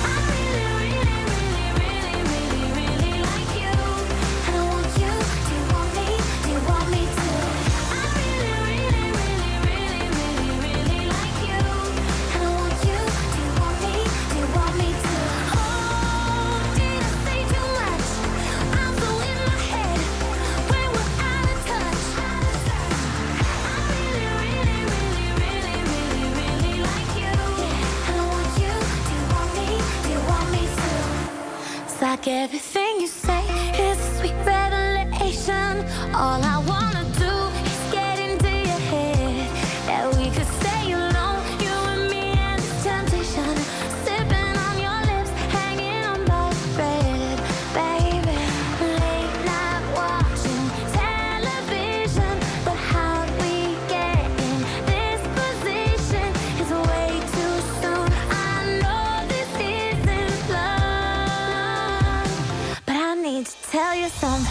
Like everything you say is a sweet revelation. All I wanna do is get into your head. That we could stay alone, you and me and this temptation. Sipping on your lips, hanging on by a thread. Baby, late night watching television, but how we get in this position is way too soon. I know this isn't love, but I need to tell you something.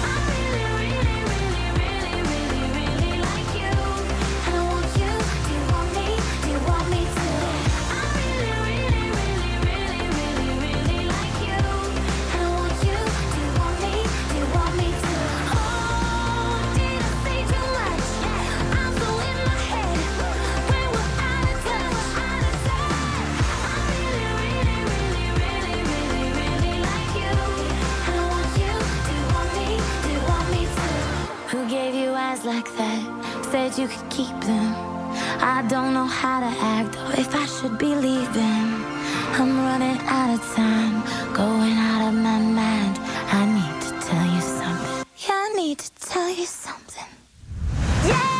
Who gave you eyes like that? Said you could keep them. I don't know how to act or if I should be leaving. I'm running out of time, going out of my mind. I need to tell you something. Yeah, I need to tell you something. Yeah!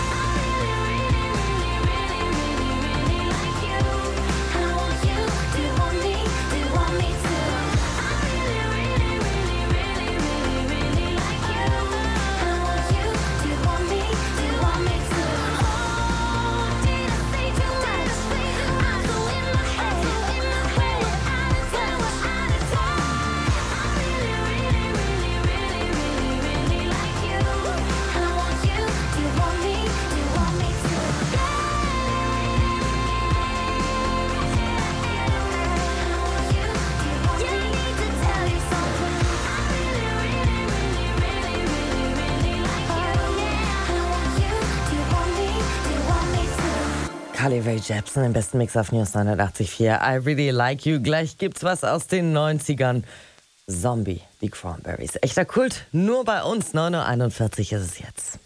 Carly Rae Jepsen im besten Mix auf News 89.4. I Really Like You. Gleich gibt's was aus den 90ern. Zombie, die Cranberries. Echter Kult, nur bei uns. 9:41 Uhr ist es jetzt.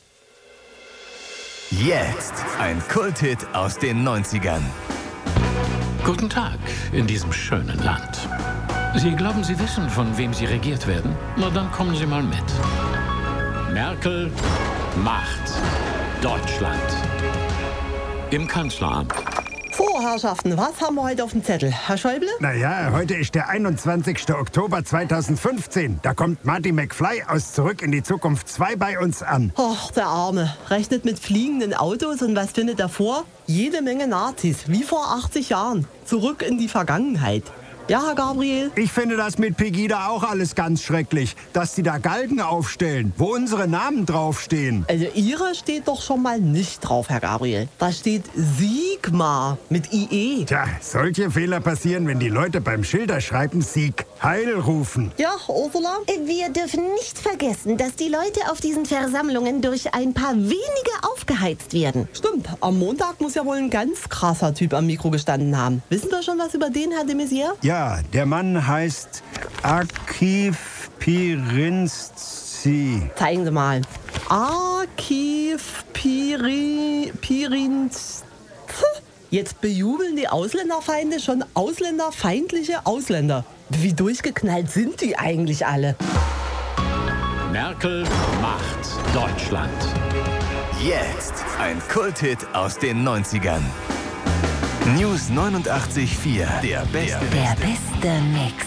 Jetzt ein Kulthit aus den 90ern. Guten Tag in diesem schönen Land. Sie glauben, Sie wissen, von wem Sie regiert werden? Na, dann kommen Sie mal mit. Merkel macht Deutschland. Im Kanzleramt. So, Herrschaften, was haben wir heute auf dem Zettel? Herr Schäuble? Naja, heute ist der 21. Oktober 2015. Da kommt Marty McFly aus Zurück in die Zukunft 2 bei uns an. Och, der Arme. Rechnet mit fliegenden Autos und was findet er vor? Jede Menge Nazis, wie vor 80 Jahren. Zurück in die Vergangenheit. Ja, Herr Gabriel? Ich finde das mit Pegida auch alles ganz schrecklich, dass die da Galgen aufstellen, wo unsere Namen draufstehen. Also Ihre steht doch schon mal nicht drauf, Herr Gabriel. Da steht Sigmar mit IE. Tja, solche Fehler passieren, wenn die Leute beim Schilderschreiben Sieg Heil rufen. Ja, Ursula? Wir dürfen nicht vergessen, dass die Leute auf diesen Versammlungen durch ein paar wenige aufgeheizt werden. Stimmt, am Montag muss ja wohl ein ganz krasser Typ am Mikro gestanden haben. Wissen wir schon was über den, Herr de Maizière? Ja, der Mann heißt Akif Pirinski. Zeigen Sie mal. Akif Pirinski. Jetzt bejubeln die Ausländerfeinde schon ausländerfeindliche Ausländer. Wie durchgeknallt sind die eigentlich alle? Merkel macht Deutschland. Jetzt ein Kulthit aus den 90ern. News 89.4. Der beste Mix.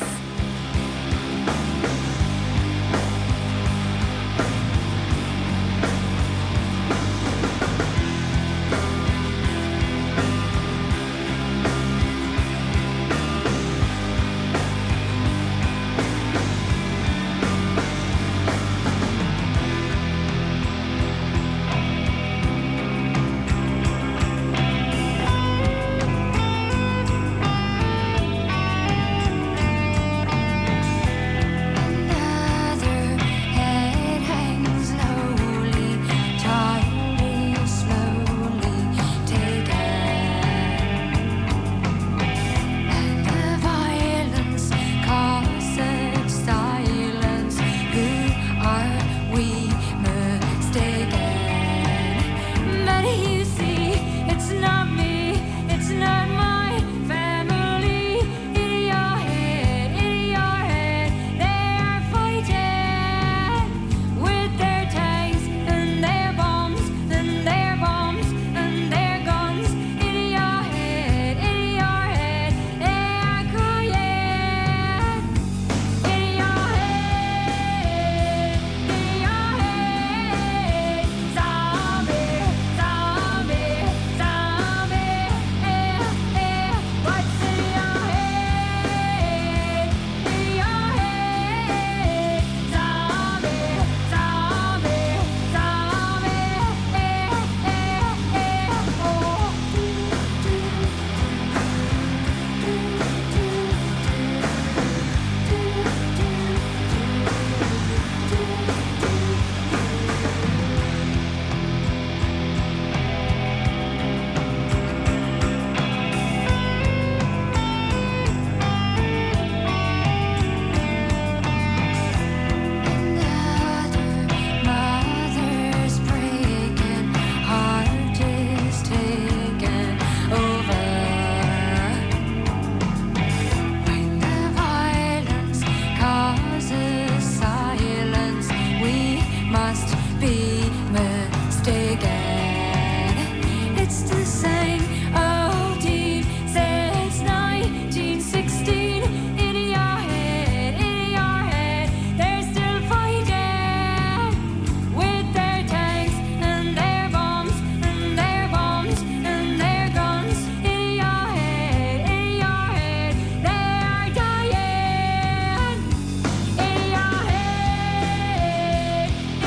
sang. Oh, deep since 1916. In your head, they're still fighting with their tanks and their bombs and their bombs and their guns. In your head, they're dying. In your head,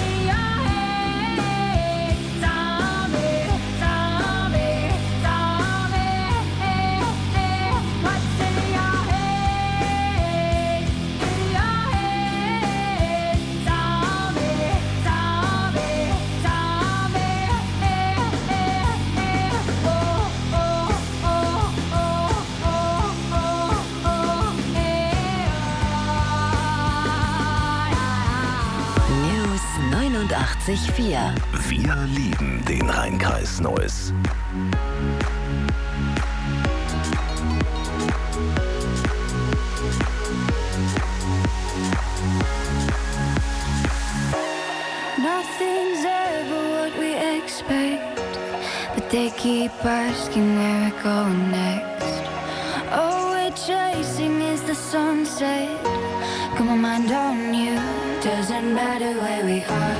zombie, zombie, zombie. What's in your head? In your head, zombie, zombie, zombie. Oh, oh, oh, oh, oh, News 89.4. Wir lieben den Rheinkreis Neuss. Nothing's ever what we expect, but they keep asking where we're going next. Oh, we're chasing is the sunset. Come on, mind on you. Doesn't matter where we are.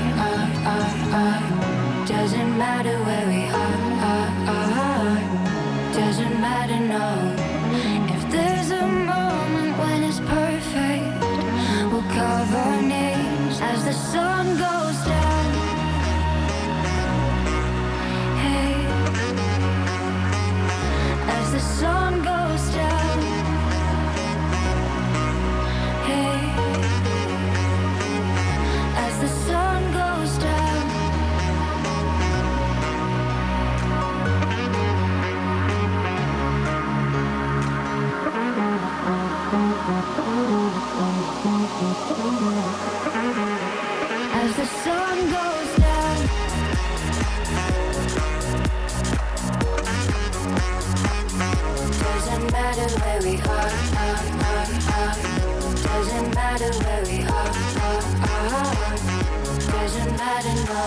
Doesn't matter where we are. Doesn't matter, no. If there's a moment when it's perfect, we'll carve our names as the sun goes down. Hey, as the sun goes down. Hey, as the sun goes down. As the sun goes down. Doesn't matter where we are. Doesn't matter where we are. Doesn't matter, no.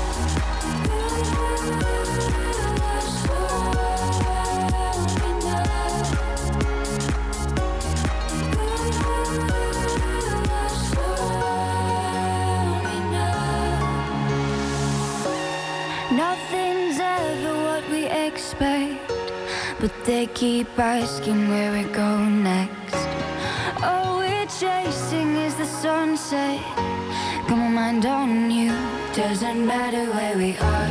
Nothing's ever what we expect, but they keep asking where we're going next. All we're chasing is the sunset. Come on, mind on you. Doesn't matter where we are.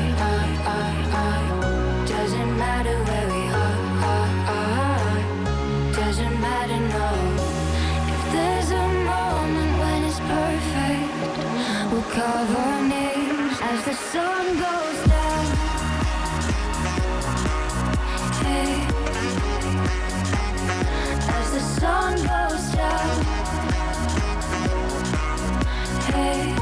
Doesn't matter where we are. Doesn't matter, no. If there's a moment when it's perfect, we'll carve our names as the sun goes down. Hey, as the sun goes down. Hey.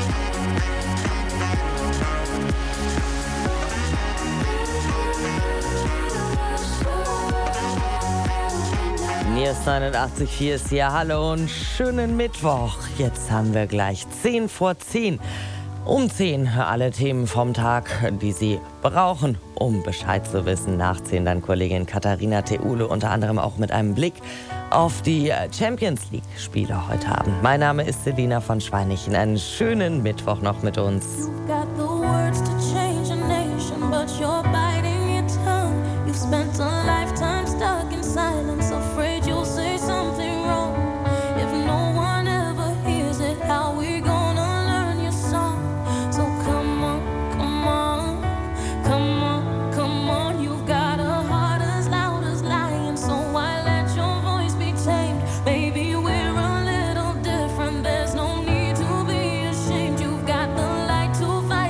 News 89.4 ist hier. Hallo und schönen Mittwoch. Jetzt haben wir gleich 10 vor 10. Um 10 alle Themen vom Tag, die Sie brauchen, um Bescheid zu wissen. Nach 10 dann Kollegin Katharina Theule, unter anderem auch mit einem Blick auf die Champions League-Spiele heute Abend. Mein Name ist Selina von Schweinichen. Einen schönen Mittwoch noch mit uns. You've got the words to change a nation, but you're biting your tongue. You've spent a lifetime stuck in silence, afraid you'll say something wrong. If no one ever hears it, how we gonna learn your song? So come on, come on, come on, come on. You've got a heart as loud as lion, so why let your voice be tamed? Maybe we're a little different, there's no need to be ashamed. You've got the light to fight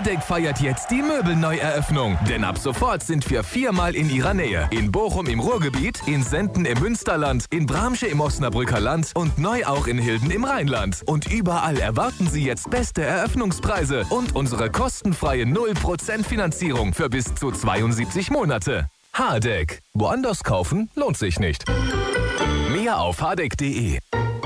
Hardegg feiert jetzt die Möbelneueröffnung. Denn ab sofort sind wir 4-mal in ihrer Nähe. In Bochum im Ruhrgebiet, in Senden im Münsterland, in Bramsche im Osnabrücker Land und neu auch in Hilden im Rheinland. Und überall erwarten Sie jetzt beste Eröffnungspreise und unsere kostenfreie 0% Finanzierung für bis zu 72 Monate. Hardegg. Woanders kaufen lohnt sich nicht. Mehr auf hardegg.de.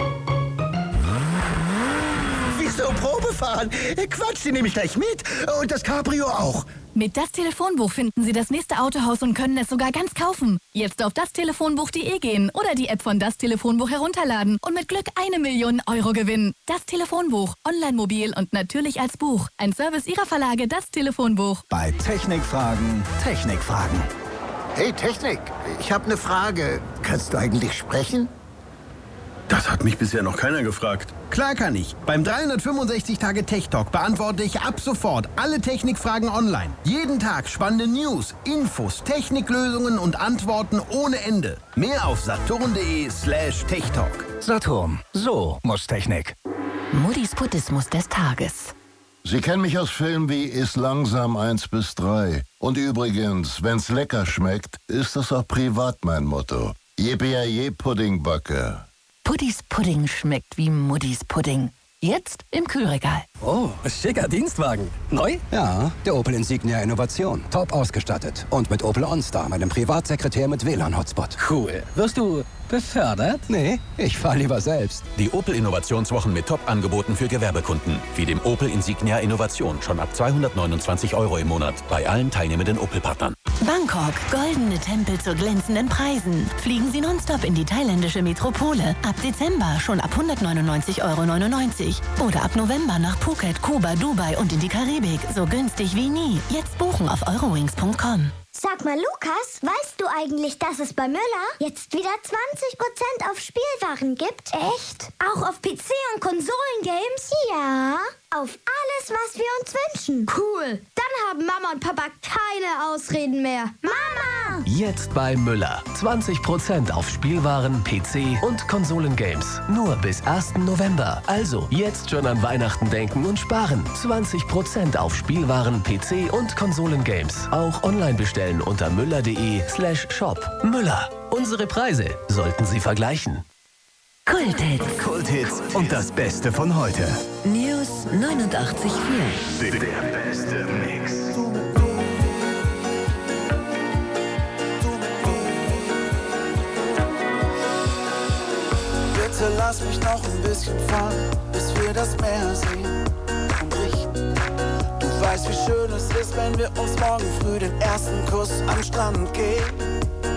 Wieso Probe fahren? Quatsch, die nehme ich gleich mit. Und das Cabrio auch. Mit das Telefonbuch finden Sie das nächste Autohaus und können es sogar ganz kaufen. Jetzt auf dastelefonbuch.de gehen oder die App von Das Telefonbuch herunterladen und mit Glück 1 Million Euro gewinnen. Das Telefonbuch, online, mobil und natürlich als Buch. Ein Service Ihrer Verlage Das Telefonbuch. Bei Technikfragen, Technikfragen. Hey Technik, ich habe eine Frage. Kannst du eigentlich sprechen? Das hat mich bisher noch keiner gefragt. Klar kann ich. Beim 365-Tage-Tech-Talk beantworte ich ab sofort alle Technikfragen online. Jeden Tag spannende News, Infos, Techniklösungen und Antworten ohne Ende. Mehr auf saturn.de/techtalk. Saturn, so muss Technik. Muddis Buddhismus des Tages. Sie kennen mich aus Filmen wie Iss langsam 1 bis 3. Und übrigens, wenn's lecker schmeckt, ist das auch privat mein Motto. Yippie Puddingbacke. Puddis Pudding schmeckt wie Muddis Pudding. Jetzt im Kühlregal. Oh, schicker Dienstwagen. Neu? Ja, der Opel Insignia Innovation. Top ausgestattet. Und mit Opel OnStar, meinem Privatsekretär mit WLAN-Hotspot. Cool. Wirst du befördert? Nee, ich fahr lieber selbst. Die Opel Innovationswochen mit Top-Angeboten für Gewerbekunden. Wie dem Opel Insignia Innovation. Schon ab 229 € im Monat. Bei allen teilnehmenden Opel-Partnern. Bangkok, goldene Tempel zu glänzenden Preisen. Fliegen Sie nonstop in die thailändische Metropole. Ab Dezember schon ab 199,99 € oder ab November nach Phuket, Kuba, Dubai und in die Karibik. So günstig wie nie. Jetzt buchen auf eurowings.com. Sag mal, Lukas, weißt du eigentlich, dass es bei Müller jetzt wieder 20% auf Spielwaren gibt? Echt? Auch auf PC und Konsolengames? Ja, auf alles, was wir uns wünschen. Cool, dann haben Mama und Papa keine Ausreden mehr. Mama! Jetzt bei Müller. 20% auf Spielwaren, PC und Konsolengames. Nur bis 1. November. Also jetzt schon an Weihnachten denken und sparen. 20% auf Spielwaren, PC und Konsolengames. Auch online bestellen unter müller.de/shop. Müller. Unsere Preise sollten Sie vergleichen. Kulthits. Kulthits und das Beste von heute. News 89.4. Der beste Mix. Bitte lass mich noch ein bisschen fahren, bis wir das Meer sehen und riechen. Du weißt, wie schön es ist, wenn wir uns morgen früh den ersten Kuss am Strand geben.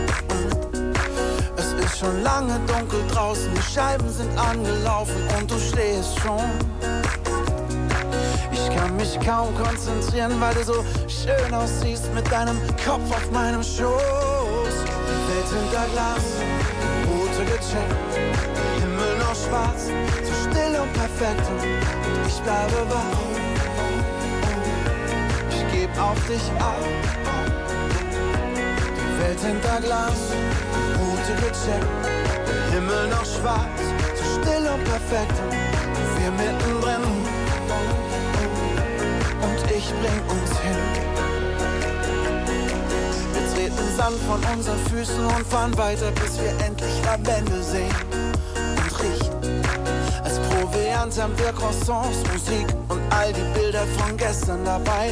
Es ist schon lange dunkel draußen, die Scheiben sind angelaufen und du stehst schon. Ich kann mich kaum konzentrieren, weil du so schön aussiehst mit deinem Kopf auf meinem Schoß. Die Welt hinter Glas, Route gecheckt, der Himmel noch schwarz, so still und perfekt und ich bleibe wach. Ich geb auf dich ab. Die Welt hinter Glas, Route gecheckt, der Himmel noch schwarz, so still und perfekt und wir mittendrin. Und ich bring uns hin. Wir treten Sand von unseren Füßen und fahren weiter, bis wir endlich Lavendel sehen und riechen. Als Proviant haben wir Croissants, Musik und all die Bilder von gestern dabei.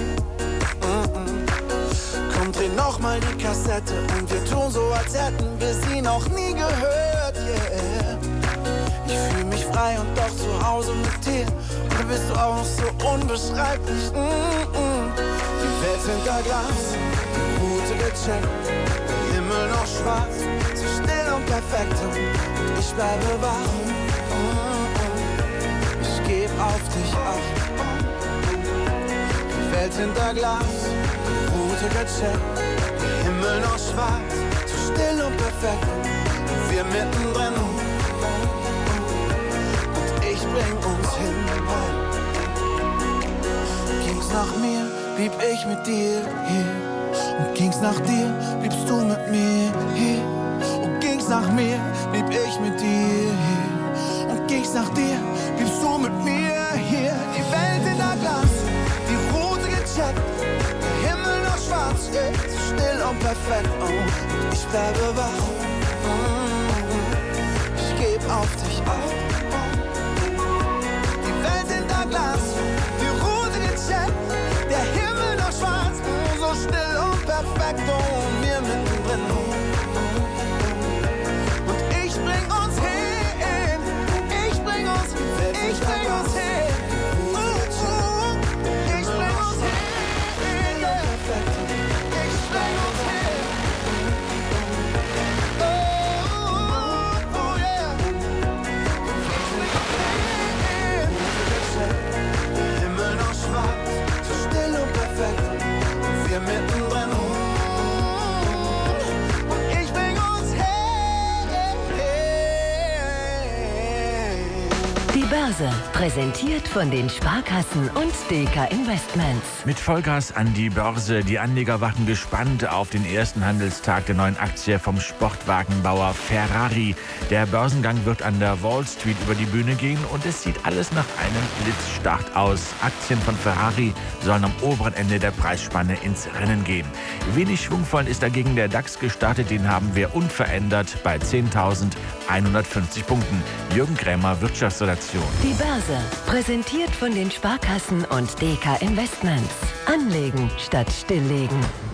Komm, dreh nochmal die Kassette und wir tun so, als hätten wir sie noch nie gehört, yeah. Ich fühl mich frei und doch zu Hause mit dir. Und du bist auch noch so unbeschreiblich. Die Welt hinter Glas, die Route gecheckt, der Himmel noch schwarz, so still und perfekt und ich bleibe wach. Ich geb auf dich Acht. Die Welt hinter Glas, die Route gecheckt, der Himmel noch schwarz, so still und perfekt und wir mittendrin. Ich bring uns hin. Ging's nach mir, blieb ich mit dir hier. Und ging's nach dir, bliebst du mit mir hier. Und ging's nach mir, blieb ich mit dir hier. Und ging's nach dir, bliebst du mit mir hier. Die Welt in der Glas, die Route gecheckt, Jet. Der Himmel noch schwarz ist, still und perfekt. Und ich bleibe wach. Ich geb auf dich auf. Die Welt hinter Glas, die rosige Jet. Der Himmel noch schwarz, so still und perfekt. Und wir mittendrin. Und ich bring uns hin. Ich bring uns hin. Ich bring uns hin. Mittendrin und ich bring uns hin. Die Börse, präsentiert von den Sparkassen und DK Investments. Mit Vollgas an die Börse. Die Anleger warten gespannt auf den ersten Handelstag der neuen Aktie vom Sportwagenbauer Ferrari. Der Börsengang wird an der Wall Street über die Bühne gehen und es sieht alles nach einem Blitzstart aus. Aktien von Ferrari sollen am oberen Ende der Preisspanne ins Rennen gehen. Wenig schwungvoll ist dagegen der DAX gestartet. Den haben wir unverändert bei 10.150 Punkten. Jürgen Krämer, Wirtschaftsredaktion. Die Börse, präsentiert von den Sparkassen und DK Investments. Anlegen statt stilllegen.